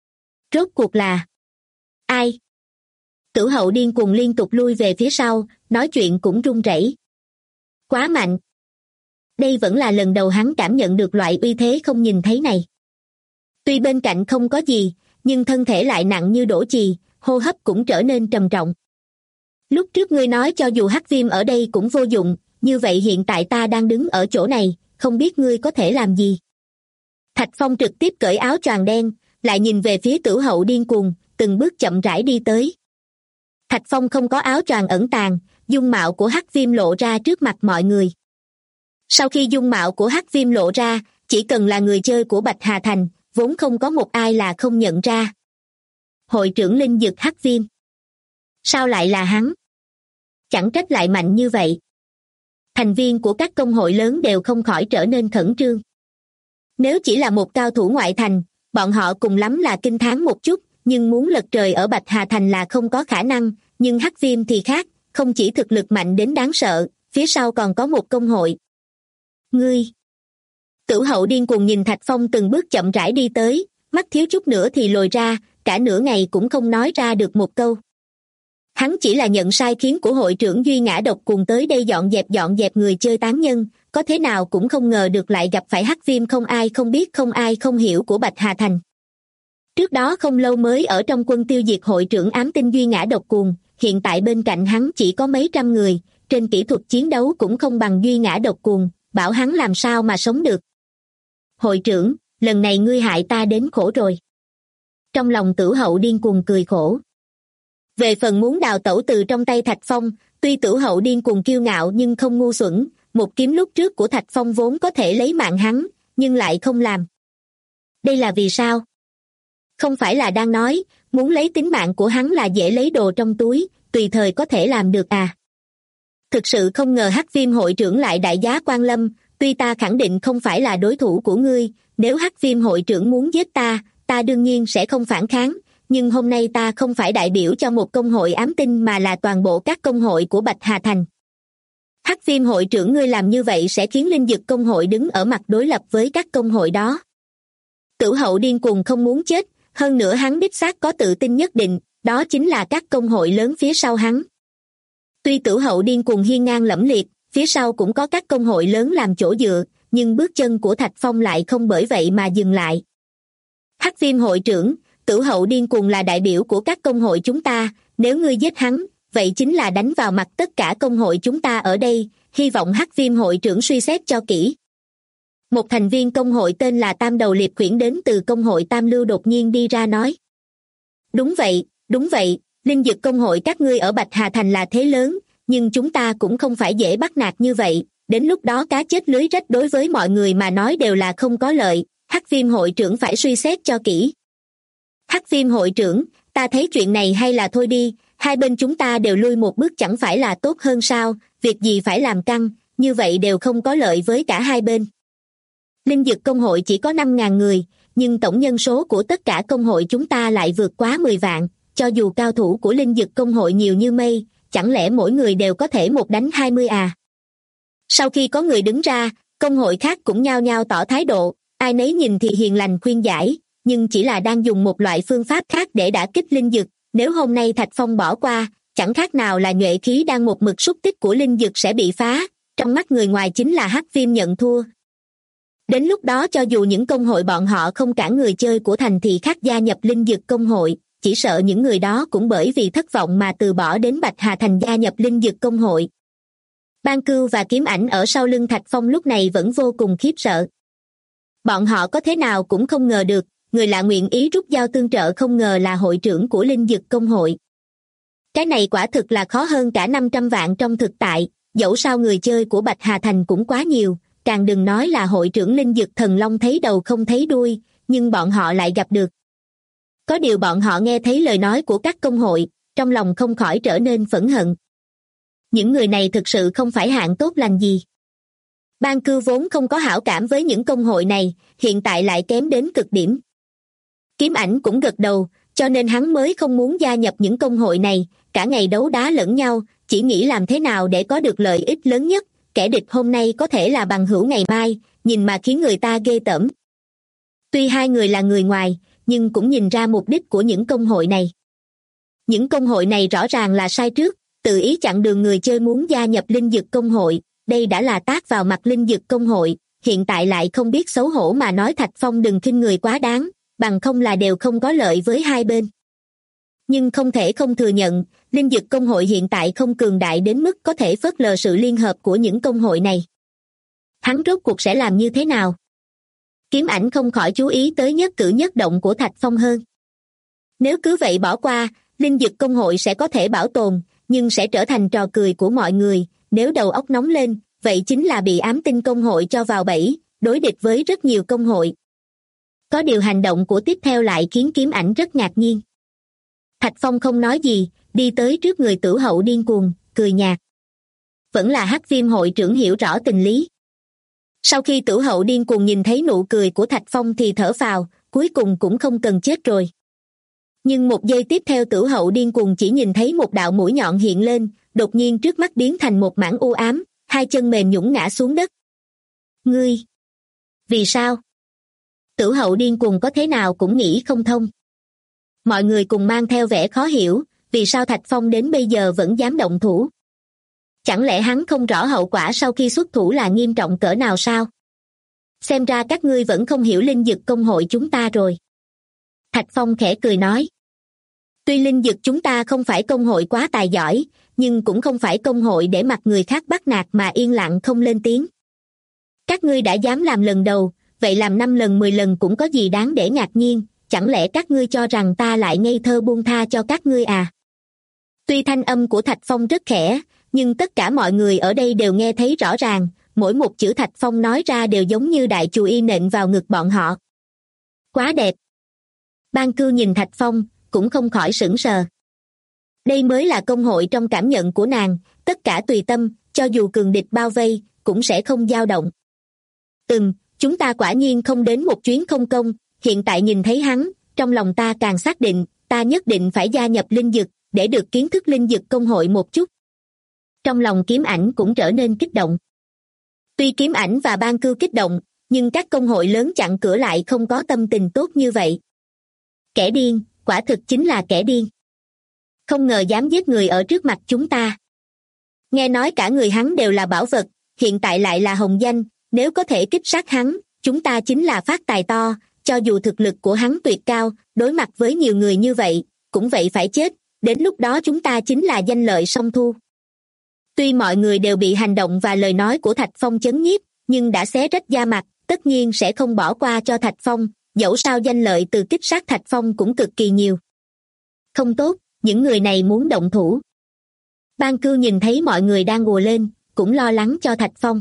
Rốt cuộc là... ai? Tử Hậu điên cuồng liên tục lui về phía sau, nói chuyện cũng run rẩy. Quá mạnh! Đây vẫn là lần đầu hắn cảm nhận được loại uy thế không nhìn thấy này. Tuy bên cạnh không có gì, nhưng thân thể lại nặng như đổ chì, hô hấp cũng trở nên trầm trọng. Lúc trước ngươi nói cho dù Hắc Viêm ở đây cũng vô dụng, như vậy hiện tại ta đang đứng ở chỗ này, không biết ngươi có thể làm gì. Thạch Phong trực tiếp cởi áo choàng đen, lại nhìn về phía Tử Hậu điên cuồng, từng bước chậm rãi đi tới. Thạch Phong không có áo choàng ẩn tàng, dung mạo của Hắc Viêm lộ ra trước mặt mọi người. Sau khi dung mạo của Hắc Viêm lộ ra, chỉ cần là người chơi của Bạch Hà Thành, vốn không có một ai là không nhận ra. Hội trưởng Linh Dực Hắc Viêm. Sao lại là hắn? Chẳng trách lại mạnh như vậy. Thành viên của các công hội lớn đều không khỏi trở nên khẩn trương. Nếu chỉ là một cao thủ ngoại thành, bọn họ cùng lắm là kinh thán một chút, nhưng muốn lật trời ở Bạch Hà Thành là không có khả năng, nhưng Hắc Viêm thì khác, không chỉ thực lực mạnh đến đáng sợ, phía sau còn có một công hội. Ngươi! Tử Hậu điên cuồng nhìn Thạch Phong từng bước chậm rãi đi tới, mắt thiếu chút nữa thì lồi ra, cả nửa ngày cũng không nói ra được một câu. Hắn chỉ là nhận sai khiến của hội trưởng Duy Ngã Độc Cuồng tới đây dọn dẹp người chơi tán nhân, có thế nào cũng không ngờ được lại gặp phải Hắc Viêm không ai không biết không ai không hiểu của Bạch Hà Thành. Trước đó không lâu mới ở trong quân tiêu diệt hội trưởng ám tinh Duy Ngã Độc Cuồng, hiện tại bên cạnh hắn chỉ có mấy trăm người, trên kỹ thuật chiến đấu cũng không bằng Duy Ngã Độc Cuồng, bảo hắn làm sao mà sống được. Hội trưởng, lần này ngươi hại ta đến khổ rồi. Trong lòng Tử Hậu điên cuồng cười khổ. Về phần muốn đào tẩu từ trong tay Thạch Phong, tuy Tử Hậu điên cuồng kiêu ngạo nhưng không ngu xuẩn, một kiếm lúc trước của Thạch Phong vốn có thể lấy mạng hắn, nhưng lại không làm. Đây là vì sao? Không phải là đang nói, muốn lấy tính mạng của hắn là dễ lấy đồ trong túi, tùy thời có thể làm được à? Thực sự không ngờ Hắc Viêm hội trưởng lại đại giá quan lâm, tuy ta khẳng định không phải là đối thủ của ngươi, nếu Hắc Viêm hội trưởng muốn giết ta, ta đương nhiên sẽ không phản kháng, nhưng hôm nay ta không phải đại biểu cho một công hội ám tinh mà là toàn bộ các công hội của Bạch Hà Thành. Hắc Viêm hội trưởng ngươi làm như vậy sẽ khiến Linh Dực công hội đứng ở mặt đối lập với các công hội đó. Tử Hậu điên cuồng không muốn chết, hơn nữa hắn đích xác có tự tin nhất định, đó chính là các công hội lớn phía sau hắn. Tuy Tử Hậu điên cuồng hiên ngang lẫm liệt, phía sau cũng có các công hội lớn làm chỗ dựa, nhưng bước chân của Thạch Phong lại không bởi vậy mà dừng lại. Hắc Viêm hội trưởng, Tử Hậu điên cuồng là đại biểu của các công hội chúng ta, nếu ngươi giết hắn, vậy chính là đánh vào mặt tất cả công hội chúng ta ở đây, hy vọng Hắc Viêm hội trưởng suy xét cho kỹ. Một thành viên công hội tên là Tam Đầu Liệp Khuyển đến từ công hội Tam Lưu đột nhiên đi ra nói. Đúng vậy, linh dực công hội các ngươi ở Bạch Hà Thành là thế lớn, nhưng chúng ta cũng không phải dễ bắt nạt như vậy, đến lúc đó cá chết lưới rách đối với mọi người mà nói đều là không có lợi, Hắc Viêm hội trưởng phải suy xét cho kỹ. Hắc Viêm hội trưởng, ta thấy chuyện này hay là thôi đi, hai bên chúng ta đều lui một bước chẳng phải là tốt hơn sao, việc gì phải làm căng, như vậy đều không có lợi với cả hai bên. Linh dực công hội chỉ có 5.000 người, nhưng tổng nhân số của tất cả công hội chúng ta lại vượt quá 10 vạn, cho dù cao thủ của linh dực công hội nhiều như mây, chẳng lẽ mỗi người đều có thể một đánh 20 à? Sau khi có người đứng ra, công hội khác cũng nhao nhao tỏ thái độ, ai nấy nhìn thì hiền lành khuyên giải, nhưng chỉ là đang dùng một loại phương pháp khác để đả kích linh dực, nếu hôm nay Thạch Phong bỏ qua, chẳng khác nào là nhuệ khí đang một mực xúc tích của linh dực sẽ bị phá, trong mắt người ngoài chính là Hắc Viêm nhận thua. Đến lúc đó cho dù những công hội bọn họ không cản người chơi của thành thị khác gia nhập linh dực công hội, chỉ sợ những người đó cũng bởi vì thất vọng mà từ bỏ đến Bạch Hà Thành gia nhập linh dực công hội. Ban Cưu và Kiếm Ảnh ở sau lưng Thạch Phong lúc này vẫn vô cùng khiếp sợ. Bọn họ có thế nào cũng không ngờ được, người lạ nguyện ý rút dao tương trợ không ngờ là hội trưởng của linh dực công hội. Cái này quả thực là khó hơn cả 500 vạn trong thực tại, dẫu sao người chơi của Bạch Hà Thành cũng quá nhiều, càng đừng nói là hội trưởng linh dực thần long thấy đầu không thấy đuôi, nhưng bọn họ lại gặp được. Có điều bọn họ nghe thấy lời nói của các công hội, trong lòng không khỏi trở nên phẫn hận. Những người này thực sự không phải hạng tốt lành gì. Ban Cưu vốn không có hảo cảm với những công hội này, hiện tại lại kém đến cực điểm. Kiếm Ảnh cũng gật đầu, cho nên hắn mới không muốn gia nhập những công hội này, cả ngày đấu đá lẫn nhau, chỉ nghĩ làm thế nào để có được lợi ích lớn nhất, kẻ địch hôm nay có thể là bằng hữu ngày mai, nhìn mà khiến người ta ghê tởm. Tuy hai người là người ngoài, nhưng cũng nhìn ra mục đích của những công hội này. Những công hội này rõ ràng là sai trước, tự ý chặn đường người chơi muốn gia nhập linh dực công hội, đây đã là tát vào mặt linh dực công hội, hiện tại lại không biết xấu hổ mà nói Thạch Phong đừng khinh người quá đáng, bằng không là đều không có lợi với hai bên. Nhưng không thể không thừa nhận, linh dực công hội hiện tại không cường đại đến mức có thể phớt lờ sự liên hợp của những công hội này. Hắn rốt cuộc sẽ làm như thế nào? Kiếm Ảnh không khỏi chú ý tới nhất cử nhất động của Thạch Phong hơn. Nếu cứ vậy bỏ qua, linh dực công hội sẽ có thể bảo tồn, nhưng sẽ trở thành trò cười của mọi người, nếu đầu óc nóng lên, vậy chính là bị ám tinh công hội cho vào bẫy, đối địch với rất nhiều công hội. Có điều hành động của tiếp theo lại khiến Kiếm Ảnh rất ngạc nhiên. Thạch Phong không nói gì, đi tới trước người Tử Hậu điên cuồng, cười nhạt. Vẫn là Hắc Viêm hội trưởng hiểu rõ tình lý. Sau khi Tử Hậu điên cuồng nhìn thấy nụ cười của Thạch Phong thì thở phào, cuối cùng cũng không cần chết rồi. Nhưng một giây tiếp theo Tử Hậu điên cuồng chỉ nhìn thấy một đạo mũi nhọn hiện lên, đột nhiên trước mắt biến thành một mảng u ám, hai chân mềm nhũn ngã xuống đất. Ngươi! Vì sao? Tử Hậu điên cuồng có thế nào cũng nghĩ không thông. Mọi người cùng mang theo vẻ khó hiểu, vì sao Thạch Phong đến bây giờ vẫn dám động thủ? Chẳng lẽ hắn không rõ hậu quả sau khi xuất thủ là nghiêm trọng cỡ nào sao? Xem ra các ngươi vẫn không hiểu linh dực công hội chúng ta rồi. Thạch Phong khẽ cười nói. Tuy linh dực chúng ta không phải công hội quá tài giỏi, nhưng cũng không phải công hội để mặc người khác bắt nạt mà yên lặng không lên tiếng. Các ngươi đã dám làm lần đầu, vậy làm 5 lần 10 lần cũng có gì đáng để ngạc nhiên, chẳng lẽ các ngươi cho rằng ta lại ngây thơ buông tha cho các ngươi à? Tuy thanh âm của Thạch Phong rất khẽ, nhưng tất cả mọi người ở đây đều nghe thấy rõ ràng, mỗi một chữ Thạch Phong nói ra đều giống như đại chù y nện vào ngực bọn họ. Quá đẹp! Ban Cưu nhìn Thạch Phong, cũng không khỏi sững sờ. Đây mới là công hội trong cảm nhận của nàng, tất cả tùy tâm, cho dù cường địch bao vây, cũng sẽ không dao động. Chúng ta quả nhiên không đến một chuyến không công, hiện tại nhìn thấy hắn, trong lòng ta càng xác định, ta nhất định phải gia nhập linh dực, để được kiến thức linh dực công hội một chút. Trong lòng Kiếm Ảnh cũng trở nên kích động. Tuy Kiếm Ảnh và Ban Cưu kích động, nhưng các công hội lớn chặn cửa lại không có tâm tình tốt như vậy. Kẻ điên, quả thực chính là kẻ điên. Không ngờ dám giết người ở trước mặt chúng ta. Nghe nói cả người hắn đều là bảo vật, hiện tại lại là hồng danh, nếu có thể kích sát hắn, chúng ta chính là phát tài to, cho dù thực lực của hắn tuyệt cao, đối mặt với nhiều người như vậy, cũng vậy phải chết, đến lúc đó chúng ta chính là danh lợi song thu. Tuy mọi người đều bị hành động và lời nói của Thạch Phong chấn nhiếp, nhưng đã xé rách da mặt, tất nhiên sẽ không bỏ qua cho Thạch Phong, dẫu sao danh lợi từ kích sát Thạch Phong cũng cực kỳ nhiều. Không tốt, những người này muốn động thủ. Ban Cưu nhìn thấy mọi người đang ùa lên, cũng lo lắng cho Thạch Phong.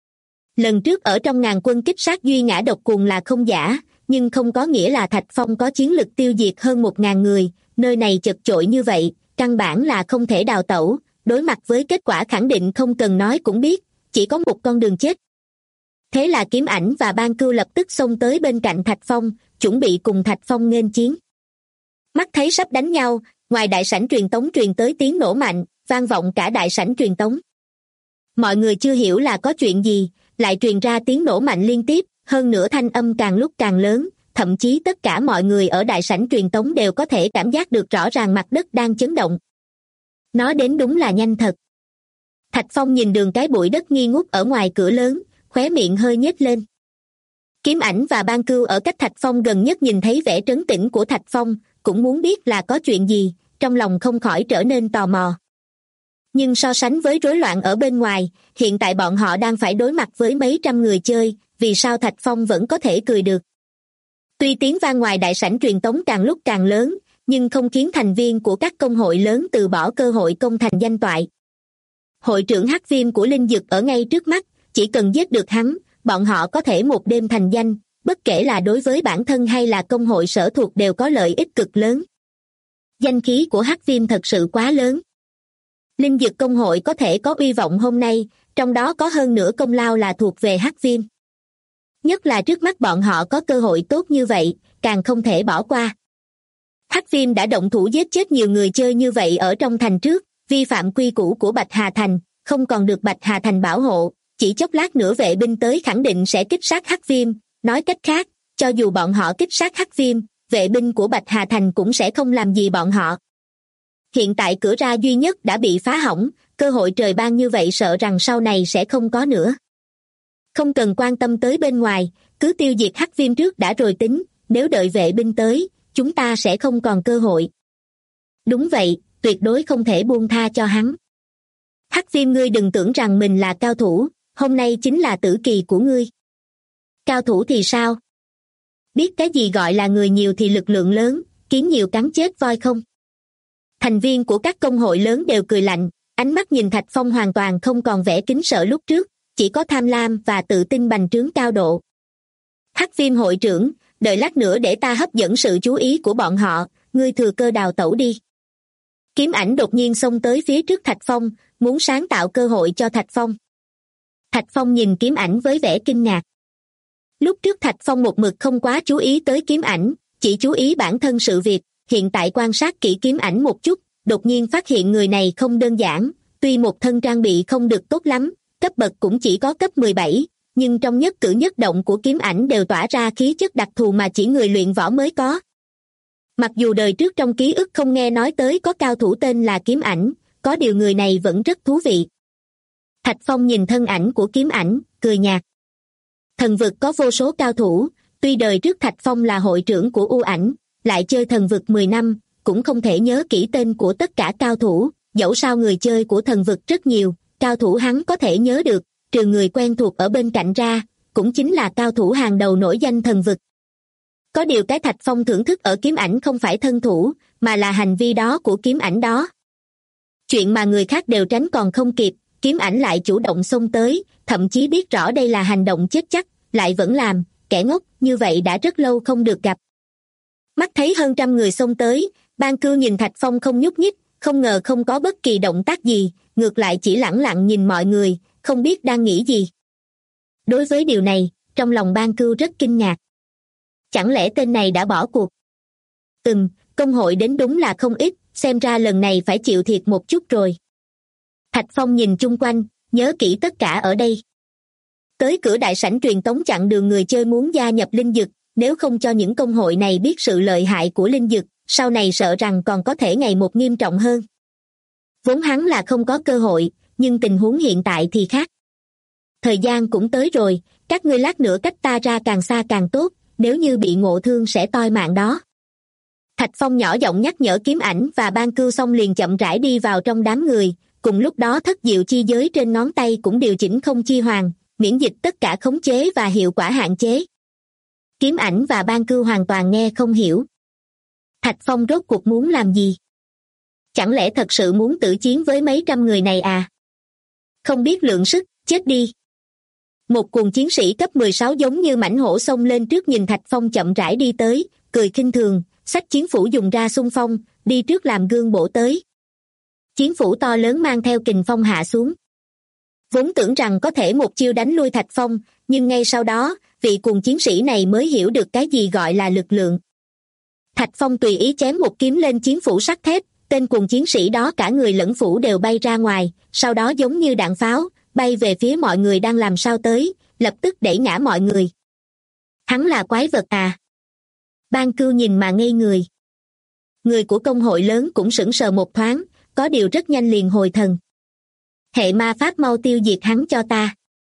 Lần trước ở trong ngàn quân kích sát Duy Ngã Độc Cuồng là không giả, nhưng không có nghĩa là Thạch Phong có chiến lực tiêu diệt hơn 1.000 người, nơi này chật chội như vậy, căn bản là không thể đào tẩu, đối mặt với kết quả khẳng định không cần nói cũng biết, chỉ có một con đường chết. Thế là Kiếm Ảnh và Ban Cưu lập tức xông tới bên cạnh Thạch Phong, chuẩn bị cùng Thạch Phong nghênh chiến. Mắt thấy sắp đánh nhau, ngoài đại sảnh truyền tống truyền tới tiếng nổ mạnh, vang vọng cả đại sảnh truyền tống. Mọi người chưa hiểu là có chuyện gì, lại truyền ra tiếng nổ mạnh liên tiếp, hơn nữa thanh âm càng lúc càng lớn, thậm chí tất cả mọi người ở đại sảnh truyền tống đều có thể cảm giác được rõ ràng mặt đất đang chấn động. Nó đến đúng là nhanh thật. Thạch Phong nhìn đường cái bụi đất nghi ngút ở ngoài cửa lớn, khóe miệng hơi nhếch lên. Kiếm Ảnh và Ban Cưu ở cách Thạch Phong gần nhất nhìn thấy vẻ trấn tĩnh của Thạch Phong, cũng muốn biết là có chuyện gì, trong lòng không khỏi trở nên tò mò. Nhưng so sánh với rối loạn ở bên ngoài, hiện tại bọn họ đang phải đối mặt với mấy trăm người chơi, vì sao Thạch Phong vẫn có thể cười được. Tuy tiếng vang ngoài đại sảnh truyền tống càng lúc càng lớn, nhưng không khiến thành viên của các công hội lớn từ bỏ cơ hội công thành danh toại. Hội trưởng Hắc Viêm của Linh Dực ở ngay trước mắt, chỉ cần giết được hắn, bọn họ có thể một đêm thành danh, bất kể là đối với bản thân hay là công hội sở thuộc đều có lợi ích cực lớn. Danh khí của Hắc Viêm thật sự quá lớn. Linh Dực công hội có thể có uy vọng hôm nay, trong đó có hơn nửa công lao là thuộc về Hắc Viêm. Nhất là trước mắt bọn họ có cơ hội tốt như vậy, càng không thể bỏ qua. Hắc Viêm đã động thủ giết chết nhiều người chơi như vậy ở trong thành trước, vi phạm quy củ của Bạch Hà Thành, không còn được Bạch Hà Thành bảo hộ, chỉ chốc lát nữa vệ binh tới khẳng định sẽ kích sát Hắc Viêm, nói cách khác, cho dù bọn họ kích sát Hắc Viêm, vệ binh của Bạch Hà Thành cũng sẽ không làm gì bọn họ. Hiện tại cửa ra duy nhất đã bị phá hỏng, cơ hội trời ban như vậy sợ rằng sau này sẽ không có nữa. Không cần quan tâm tới bên ngoài, cứ tiêu diệt Hắc Viêm trước đã rồi tính, nếu đợi vệ binh tới, chúng ta sẽ không còn cơ hội. Đúng vậy, tuyệt đối không thể buông tha cho hắn. Hắc Viêm, ngươi đừng tưởng rằng mình là cao thủ, hôm nay chính là tử kỳ của ngươi. Cao thủ thì sao? Biết cái gì gọi là người nhiều thì lực lượng lớn, kiến nhiều cắn chết voi không? Thành viên của các công hội lớn đều cười lạnh, ánh mắt nhìn Thạch Phong hoàn toàn không còn vẻ kính sợ lúc trước, chỉ có tham lam và tự tin bành trướng cao độ. Hắc Viêm hội trưởng, đợi lát nữa để ta hấp dẫn sự chú ý của bọn họ, ngươi thừa cơ đào tẩu đi. Kiếm Ảnh đột nhiên xông tới phía trước Thạch Phong, muốn sáng tạo cơ hội cho Thạch Phong. Thạch Phong nhìn Kiếm Ảnh với vẻ kinh ngạc. Lúc trước Thạch Phong một mực không quá chú ý tới Kiếm Ảnh, chỉ chú ý bản thân sự việc, hiện tại quan sát kỹ Kiếm Ảnh một chút, đột nhiên phát hiện người này không đơn giản, tuy một thân trang bị không được tốt lắm, cấp bậc cũng chỉ có cấp 17, nhưng trong nhất cử nhất động của Kiếm Ảnh đều tỏa ra khí chất đặc thù mà chỉ người luyện võ mới có. Mặc dù đời trước trong ký ức không nghe nói tới có cao thủ tên là Kiếm Ảnh, có điều người này vẫn rất thú vị. Thạch Phong nhìn thân ảnh của Kiếm Ảnh, cười nhạt. Thần vực có vô số cao thủ, tuy đời trước Thạch Phong là hội trưởng của U Ảnh, lại chơi thần vực 10 năm, cũng không thể nhớ kỹ tên của tất cả cao thủ, dẫu sao người chơi của thần vực rất nhiều, cao thủ hắn có thể nhớ được, trừ người quen thuộc ở bên cạnh ra, cũng chính là cao thủ hàng đầu nổi danh thần vực. Có điều cái Thạch Phong thưởng thức ở Kiếm Ảnh không phải thân thủ, mà là hành vi đó của Kiếm Ảnh đó. Chuyện mà người khác đều tránh còn không kịp, Kiếm Ảnh lại chủ động xông tới, thậm chí biết rõ đây là hành động chết chắc, lại vẫn làm, kẻ ngốc như vậy đã rất lâu không được gặp. Mắt thấy hơn trăm người xông tới, Ban Cưu nhìn Thạch Phong không nhúc nhích, không ngờ không có bất kỳ động tác gì, ngược lại chỉ lẳng lặng nhìn mọi người, không biết đang nghĩ gì. Đối với điều này, trong lòng Ban Cưu rất kinh ngạc. Chẳng lẽ tên này đã bỏ cuộc? Công hội đến đúng là không ít, xem ra lần này phải chịu thiệt một chút rồi. Thạch Phong nhìn chung quanh, nhớ kỹ tất cả ở đây. Tới cửa đại sảnh truyền tống chặn đường người chơi muốn gia nhập Linh Dực, nếu không cho những công hội này biết sự lợi hại của Linh Dực, sau này sợ rằng còn có thể ngày một nghiêm trọng hơn. Vốn hắn là không có cơ hội, nhưng tình huống hiện tại thì khác. Thời gian cũng tới rồi, các ngươi lát nữa cách ta ra càng xa càng tốt, nếu như bị ngộ thương sẽ toi mạng đó. Thạch Phong nhỏ giọng nhắc nhở Kiếm Ảnh và Ban Cưu, xong liền chậm rãi đi vào trong đám người, cùng lúc đó thất diệu chi giới trên ngón tay cũng điều chỉnh không chi hoàng, miễn dịch tất cả khống chế và hiệu quả hạn chế. Kiếm Ảnh và Ban Cưu hoàn toàn nghe không hiểu. Thạch Phong rốt cuộc muốn làm gì? Chẳng lẽ thật sự muốn tử chiến với mấy trăm người này à? Không biết lượng sức, chết đi. Một cuồng chiến sĩ cấp 16 giống như mãnh hổ xông lên trước nhìn Thạch Phong chậm rãi đi tới, cười khinh thường, xách chiến phủ dùng ra xung phong, đi trước làm gương bổ tới. Chiến phủ to lớn mang theo kình phong hạ xuống. Vốn tưởng rằng có thể một chiêu đánh lui Thạch Phong, nhưng ngay sau đó, vị cuồng chiến sĩ này mới hiểu được cái gì gọi là lực lượng. Thạch Phong tùy ý chém một kiếm lên chiến phủ sắt thép, tên cuồng chiến sĩ đó cả người lẫn phủ đều bay ra ngoài, sau đó giống như đạn pháo, bay về phía mọi người đang làm sao tới, lập tức đẩy ngã mọi người. Hắn là quái vật à? Ban Cưu nhìn mà ngây người. Người của công hội lớn cũng sững sờ một thoáng, có điều rất nhanh liền hồi thần. Hệ ma pháp mau tiêu diệt hắn cho ta.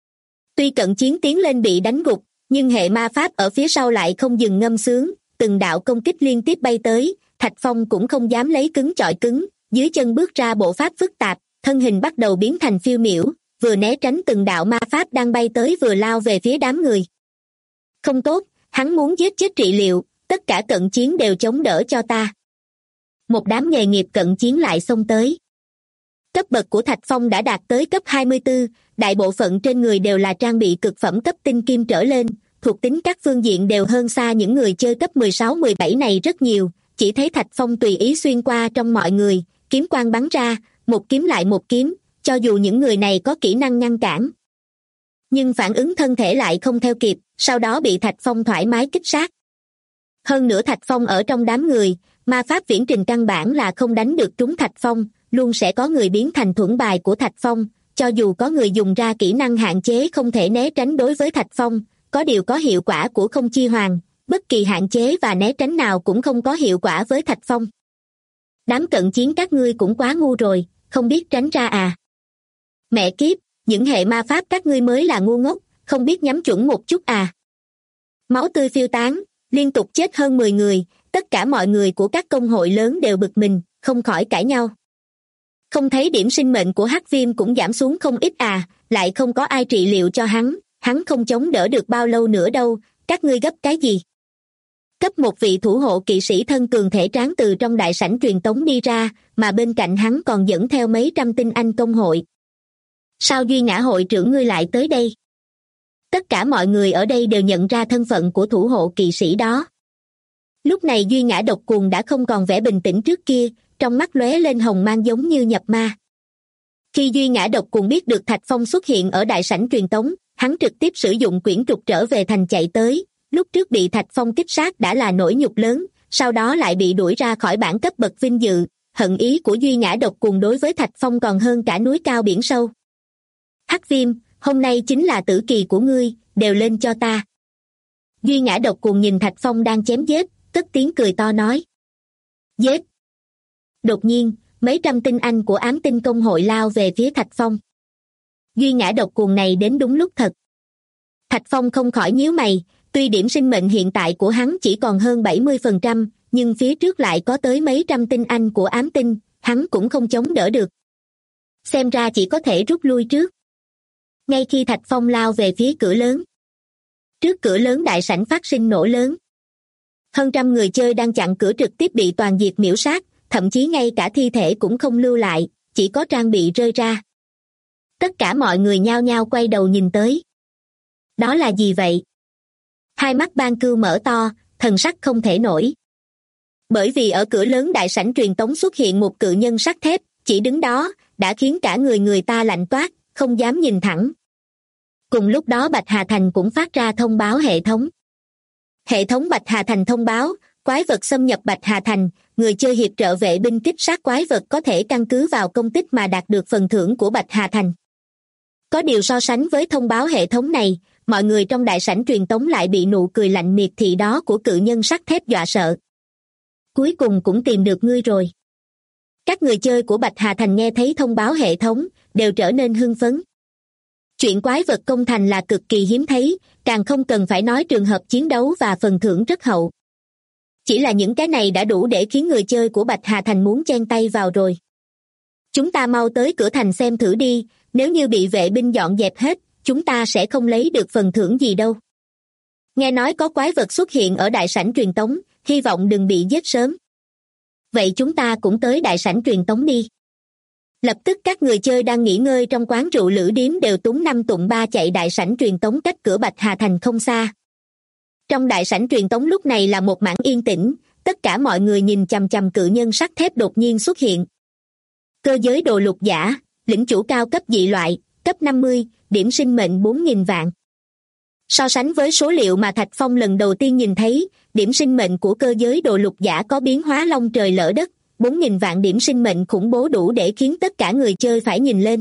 Tuy cận chiến tiến lên bị đánh gục, nhưng hệ ma pháp ở phía sau lại không dừng ngâm sướng, từng đạo công kích liên tiếp bay tới, Thạch Phong cũng không dám lấy cứng chọi cứng, dưới chân bước ra bộ pháp phức tạp, thân hình bắt đầu biến thành phiêu miểu, vừa né tránh từng đạo ma pháp đang bay tới vừa lao về phía đám người. Không tốt, hắn muốn giết chết trị liệu, tất cả cận chiến đều chống đỡ cho ta. Một đám nghề nghiệp cận chiến lại xông tới. Cấp bậc của Thạch Phong đã đạt tới cấp 24, đại bộ phận trên người đều là trang bị cực phẩm cấp tinh kim trở lên, thuộc tính các phương diện đều hơn xa những người chơi cấp 16-17 này rất nhiều, chỉ thấy Thạch Phong tùy ý xuyên qua trong mọi người, kiếm quang bắn ra, một kiếm lại một kiếm, cho dù những người này có kỹ năng ngăn cản. Nhưng phản ứng thân thể lại không theo kịp, sau đó bị Thạch Phong thoải mái kích sát. Hơn nữa Thạch Phong ở trong đám người, ma pháp viễn trình căn bản là không đánh được trúng Thạch Phong, luôn sẽ có người biến thành thuẫn bài của Thạch Phong, cho dù có người dùng ra kỹ năng hạn chế không thể né tránh đối với Thạch Phong, có điều có hiệu quả của không chi hoàng, bất kỳ hạn chế và né tránh nào cũng không có hiệu quả với Thạch Phong. Đám cận chiến các ngươi cũng quá ngu rồi, không biết tránh ra à? Mẹ kiếp, những hệ ma pháp các ngươi mới là ngu ngốc, không biết nhắm chuẩn một chút à? Máu tươi phiêu tán, liên tục chết hơn 10 người, tất cả mọi người của các công hội lớn đều bực mình, không khỏi cãi nhau. Không thấy điểm sinh mệnh của Hắc Viêm cũng giảm xuống không ít à, lại không có ai trị liệu cho hắn không chống đỡ được bao lâu nữa đâu, các ngươi gấp cái gì? Cấp một vị thủ hộ kỵ sĩ thân cường thể tráng từ trong đại sảnh truyền tống đi ra, mà bên cạnh hắn còn dẫn theo mấy trăm tinh anh công hội. Sao Duy Ngã hội trưởng ngươi lại tới đây? Tất cả mọi người ở đây đều nhận ra thân phận của thủ hộ kỵ sĩ đó. Lúc này Duy Ngã độc cuồng đã không còn vẻ bình tĩnh trước kia, trong mắt lóe lên hồng mang giống như nhập ma. Khi Duy Ngã độc cuồng biết được Thạch Phong xuất hiện ở đại sảnh truyền tống, hắn trực tiếp sử dụng quyển trục trở về thành chạy tới. Lúc trước bị Thạch Phong kích sát đã là nỗi nhục lớn, sau đó lại bị đuổi ra khỏi bảng cấp bậc vinh dự, hận ý của Duy Ngã độc cuồng đối với Thạch Phong còn hơn cả núi cao biển sâu. Hắc Viêm, hôm nay chính là tử kỳ của ngươi, đều lên cho ta. Duy Ngã độc cuồng nhìn Thạch Phong đang chém giết, cất tiếng cười to nói. Giết! Đột nhiên, mấy trăm tinh anh của ám tinh công hội lao về phía Thạch Phong. Duy Ngã độc cuồng này đến đúng lúc thật. Thạch Phong không khỏi nhíu mày, tuy điểm sinh mệnh hiện tại của hắn chỉ còn hơn 70%, nhưng phía trước lại có tới mấy trăm tinh anh của ám tinh, hắn cũng không chống đỡ được. Xem ra chỉ có thể rút lui trước. Ngay khi Thạch Phong lao về phía cửa lớn. Trước cửa lớn đại sảnh phát sinh nổ lớn. Hơn trăm người chơi đang chặn cửa trực tiếp bị toàn diệt miểu sát, thậm chí ngay cả thi thể cũng không lưu lại, chỉ có trang bị rơi ra. Tất cả mọi người nhao nhao quay đầu nhìn tới. Đó là gì vậy? Hai mắt Ban Cưu mở to, thần sắc không thể nổi. Bởi vì ở cửa lớn đại sảnh truyền tống xuất hiện một cự nhân sắt thép, chỉ đứng đó, đã khiến cả người ta lạnh toát, không dám nhìn thẳng. Cùng lúc đó Bạch Hà Thành cũng phát ra thông báo hệ thống. Hệ thống Bạch Hà Thành thông báo, quái vật xâm nhập Bạch Hà Thành, người chơi hiệp trợ vệ binh kích sát quái vật có thể căn cứ vào công tích mà đạt được phần thưởng của Bạch Hà Thành. Có điều so sánh với thông báo hệ thống này, mọi người trong đại sảnh truyền tống lại bị nụ cười lạnh miệt thị đó của cự nhân sắt thép dọa sợ. Cuối cùng cũng tìm được ngươi rồi. Các người chơi của Bạch Hà Thành nghe thấy thông báo hệ thống, đều trở nên hưng phấn. Chuyện quái vật công thành là cực kỳ hiếm thấy, càng không cần phải nói trường hợp chiến đấu và phần thưởng rất hậu. Chỉ là những cái này đã đủ để khiến người chơi của Bạch Hà Thành muốn chen tay vào rồi. Chúng ta mau tới cửa thành xem thử đi, nếu như bị vệ binh dọn dẹp hết, chúng ta sẽ không lấy được phần thưởng gì đâu. Nghe nói có quái vật xuất hiện ở đại sảnh truyền tống, hy vọng đừng bị giết sớm. Vậy chúng ta cũng tới đại sảnh truyền tống đi. Lập tức các người chơi đang nghỉ ngơi trong quán rượu Lữ Điếm đều túng năm tụng ba chạy đại sảnh truyền tống cách cửa Bạch Hà Thành không xa. Trong đại sảnh truyền tống lúc này là một mảng yên tĩnh, tất cả mọi người nhìn chằm chằm cự nhân sắt thép đột nhiên xuất hiện. Cơ giới đồ lục giả, lĩnh chủ cao cấp dị loại, cấp 50, điểm sinh mệnh 4.000 vạn. So sánh với số liệu mà Thạch Phong lần đầu tiên nhìn thấy, điểm sinh mệnh của cơ giới đồ lục giả có biến hóa long trời lỡ đất, 4.000 vạn điểm sinh mệnh khủng bố đủ để khiến tất cả người chơi phải nhìn lên.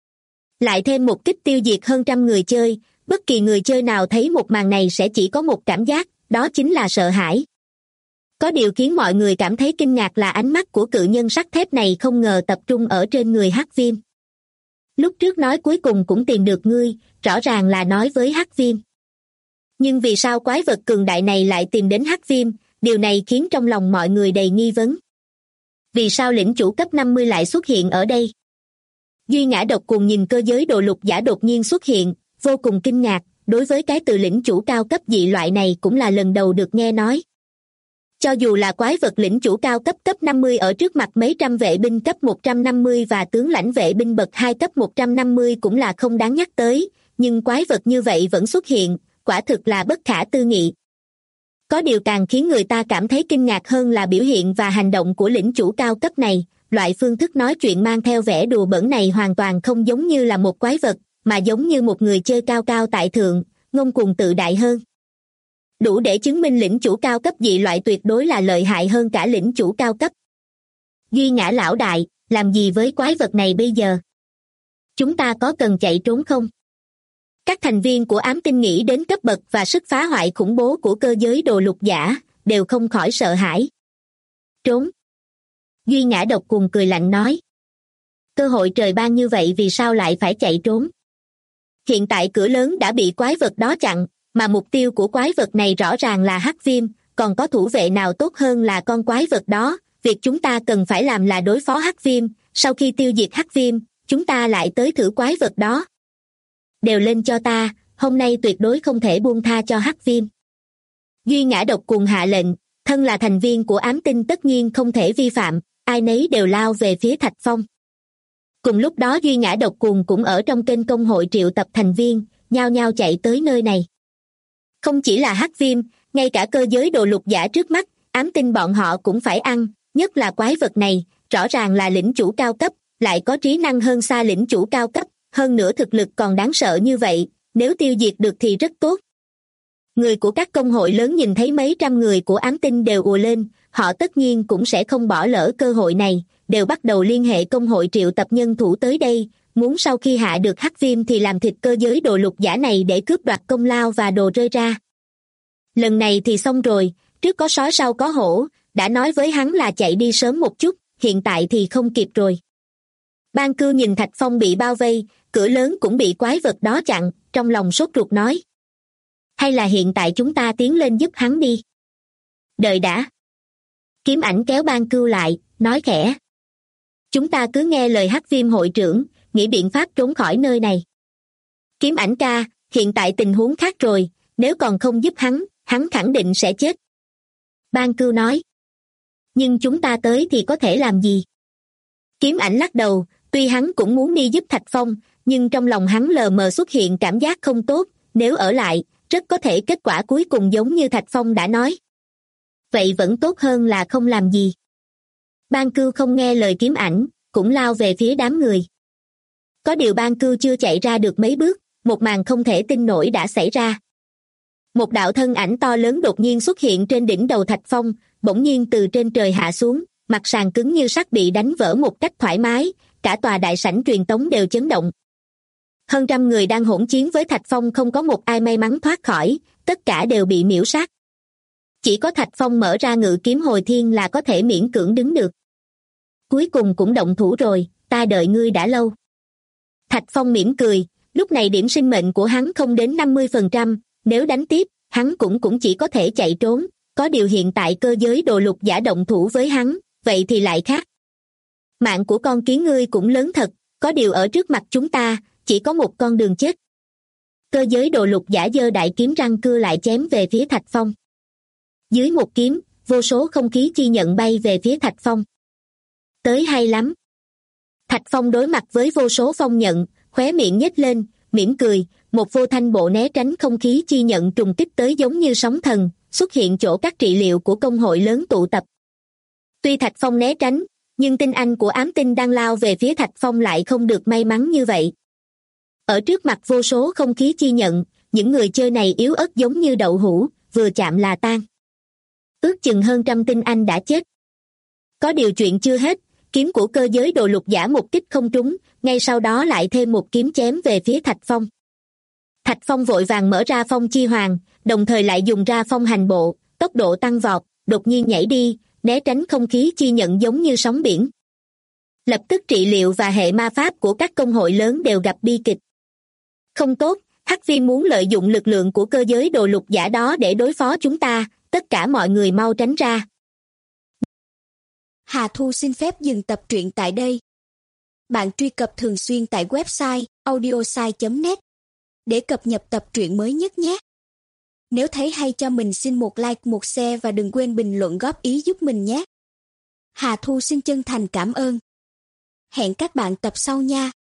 Lại thêm một kích tiêu diệt hơn trăm người chơi, bất kỳ người chơi nào thấy một màn này sẽ chỉ có một cảm giác, đó chính là sợ hãi. Có điều khiến mọi người cảm thấy kinh ngạc là ánh mắt của cự nhân sắt thép này không ngờ tập trung ở trên người Hắc Viêm. Lúc trước nói cuối cùng cũng tìm được ngươi, rõ ràng là nói với Hắc Viêm. Nhưng vì sao quái vật cường đại này lại tìm đến Hắc Viêm, điều này khiến trong lòng mọi người đầy nghi vấn. Vì sao lĩnh chủ cấp 50 lại xuất hiện ở đây? Duy Ngã độc cùng nhìn cơ giới đồ lục giả đột nhiên xuất hiện, vô cùng kinh ngạc, đối với cái từ lĩnh chủ cao cấp dị loại này cũng là lần đầu được nghe nói. Cho dù là quái vật lĩnh chủ cao cấp 50 ở trước mặt mấy trăm vệ binh cấp 150 và tướng lãnh vệ binh bậc 2 cấp 150 cũng là không đáng nhắc tới, nhưng quái vật như vậy vẫn xuất hiện, quả thực là bất khả tư nghị. Có điều càng khiến người ta cảm thấy kinh ngạc hơn là biểu hiện và hành động của lĩnh chủ cao cấp này, loại phương thức nói chuyện mang theo vẻ đùa bỡn này hoàn toàn không giống như là một quái vật, mà giống như một người chơi cao cao tại thượng, ngông cuồng tự đại hơn. Đủ để chứng minh lĩnh chủ cao cấp dị loại tuyệt đối là lợi hại hơn cả lĩnh chủ cao cấp. Duy Ngã lão đại, làm gì với quái vật này bây giờ? Chúng ta có cần chạy trốn không? Các thành viên của ám tinh nghĩ đến cấp bậc và sức phá hoại khủng bố của cơ giới đồ lục giả, đều không khỏi sợ hãi. Trốn. Duy Ngã độc cùng cười lạnh nói. Cơ hội trời ban như vậy vì sao lại phải chạy trốn? Hiện tại cửa lớn đã bị quái vật đó chặn, mà mục tiêu của quái vật này rõ ràng là Hắc Viêm, còn có thủ vệ nào tốt hơn là con quái vật đó, việc chúng ta cần phải làm là đối phó Hắc Viêm, sau khi tiêu diệt Hắc Viêm, chúng ta lại tới thử quái vật đó. Đều lên cho ta, hôm nay tuyệt đối không thể buông tha cho Hắc Viêm. Duy Ngã độc cùng hạ lệnh, thân là thành viên của ám tinh tất nhiên không thể vi phạm, ai nấy đều lao về phía Thạch Phong. Cùng lúc đó Duy Ngã độc cùng cũng ở trong kênh công hội triệu tập thành viên, nhao nhao chạy tới nơi này. Không chỉ là Hắc Viêm, ngay cả cơ giới đồ lục giả trước mắt, ám tinh bọn họ cũng phải ăn, nhất là quái vật này, rõ ràng là lĩnh chủ cao cấp, lại có trí năng hơn xa lĩnh chủ cao cấp, hơn nữa thực lực còn đáng sợ như vậy, nếu tiêu diệt được thì rất tốt. Người của các công hội lớn nhìn thấy mấy trăm người của ám tinh đều ùa lên, họ tất nhiên cũng sẽ không bỏ lỡ cơ hội này, đều bắt đầu liên hệ công hội triệu tập nhân thủ tới đây, muốn sau khi hạ được Hắc Viêm thì làm thịt cơ giới đồ lục giả này để cướp đoạt công lao và đồ rơi ra. Lần này thì xong rồi, trước có sói sau có hổ, đã nói với hắn là chạy đi sớm một chút, hiện tại thì không kịp rồi. Ban Cư nhìn Thạch Phong bị bao vây, cửa lớn cũng bị quái vật đó chặn, trong lòng sốt ruột nói. Hay là hiện tại chúng ta tiến lên giúp hắn đi? Đợi đã. Kiếm Ảnh kéo Ban Cư lại, nói khẽ. Chúng ta cứ nghe lời Hắc Viêm hội trưởng, nghĩ biện pháp trốn khỏi nơi này. Kiếm Ảnh ca, hiện tại tình huống khác rồi, nếu còn không giúp hắn khẳng định sẽ chết. Ban Cư nói. Nhưng chúng ta tới thì có thể làm gì? Kiếm Ảnh lắc đầu, tuy hắn cũng muốn đi giúp Thạch Phong, nhưng trong lòng hắn lờ mờ xuất hiện cảm giác không tốt, nếu ở lại, rất có thể kết quả cuối cùng giống như Thạch Phong đã nói. Vậy vẫn tốt hơn là không làm gì. Ban Cư không nghe lời Kiếm Ảnh, cũng lao về phía đám người. Có điều Ban Cư chưa chạy ra được mấy bước, một màn không thể tin nổi đã xảy ra. Một đạo thân ảnh to lớn đột nhiên xuất hiện trên đỉnh đầu Thạch Phong, bỗng nhiên từ trên trời hạ xuống, mặt sàn cứng như sắt bị đánh vỡ một cách thoải mái, cả tòa đại sảnh truyền tống đều chấn động. Hơn trăm người đang hỗn chiến với Thạch Phong không có một ai may mắn thoát khỏi, tất cả đều bị miễu sát. Chỉ có Thạch Phong mở ra ngự kiếm hồi thiên là có thể miễn cưỡng đứng được. Cuối cùng cũng động thủ rồi, ta đợi ngươi đã lâu. Thạch Phong mỉm cười, lúc này điểm sinh mệnh của hắn không đến 50%, nếu đánh tiếp, hắn cũng chỉ có thể chạy trốn, có điều hiện tại cơ giới đồ lục giả động thủ với hắn, vậy thì lại khác. Mạng của con kiến ngươi cũng lớn thật, có điều ở trước mặt chúng ta, chỉ có một con đường chết. Cơ giới đồ lục giả giơ đại kiếm răng cưa lại chém về phía Thạch Phong. Dưới một kiếm, vô số không khí chi nhận bay về phía Thạch Phong. Tới hay lắm. Thạch Phong đối mặt với vô số phong nhận, khóe miệng nhếch lên, mỉm cười, một vô thanh bộ né tránh không khí chi nhận trùng kích tới giống như sóng thần, xuất hiện chỗ các trị liệu của công hội lớn tụ tập. Tuy Thạch Phong né tránh, nhưng tinh anh của ám tinh đang lao về phía Thạch Phong lại không được may mắn như vậy. Ở trước mặt vô số không khí chi nhận, những người chơi này yếu ớt giống như đậu hũ, vừa chạm là tan. Ước chừng hơn trăm tinh anh đã chết. Có điều chuyện chưa hết, kiếm của cơ giới đồ lục giả một kích không trúng, ngay sau đó lại thêm một kiếm chém về phía Thạch Phong. Thạch Phong vội vàng mở ra phong chi hoàng, đồng thời lại dùng ra phong hành bộ, tốc độ tăng vọt, đột nhiên nhảy đi, né tránh không khí chi nhận giống như sóng biển. Lập tức trị liệu và hệ ma pháp của các công hội lớn đều gặp bi kịch. Không tốt, Hắc Viêm muốn lợi dụng lực lượng của cơ giới đồ lục giả đó để đối phó chúng ta, tất cả mọi người mau tránh ra. Hà Thu xin phép dừng tập truyện tại đây. Bạn truy cập thường xuyên tại website audiosai.net để cập nhật tập truyện mới nhất nhé. Nếu thấy hay cho mình xin một like, một share và đừng quên bình luận góp ý giúp mình nhé. Hà Thu xin chân thành cảm ơn. Hẹn các bạn tập sau nha.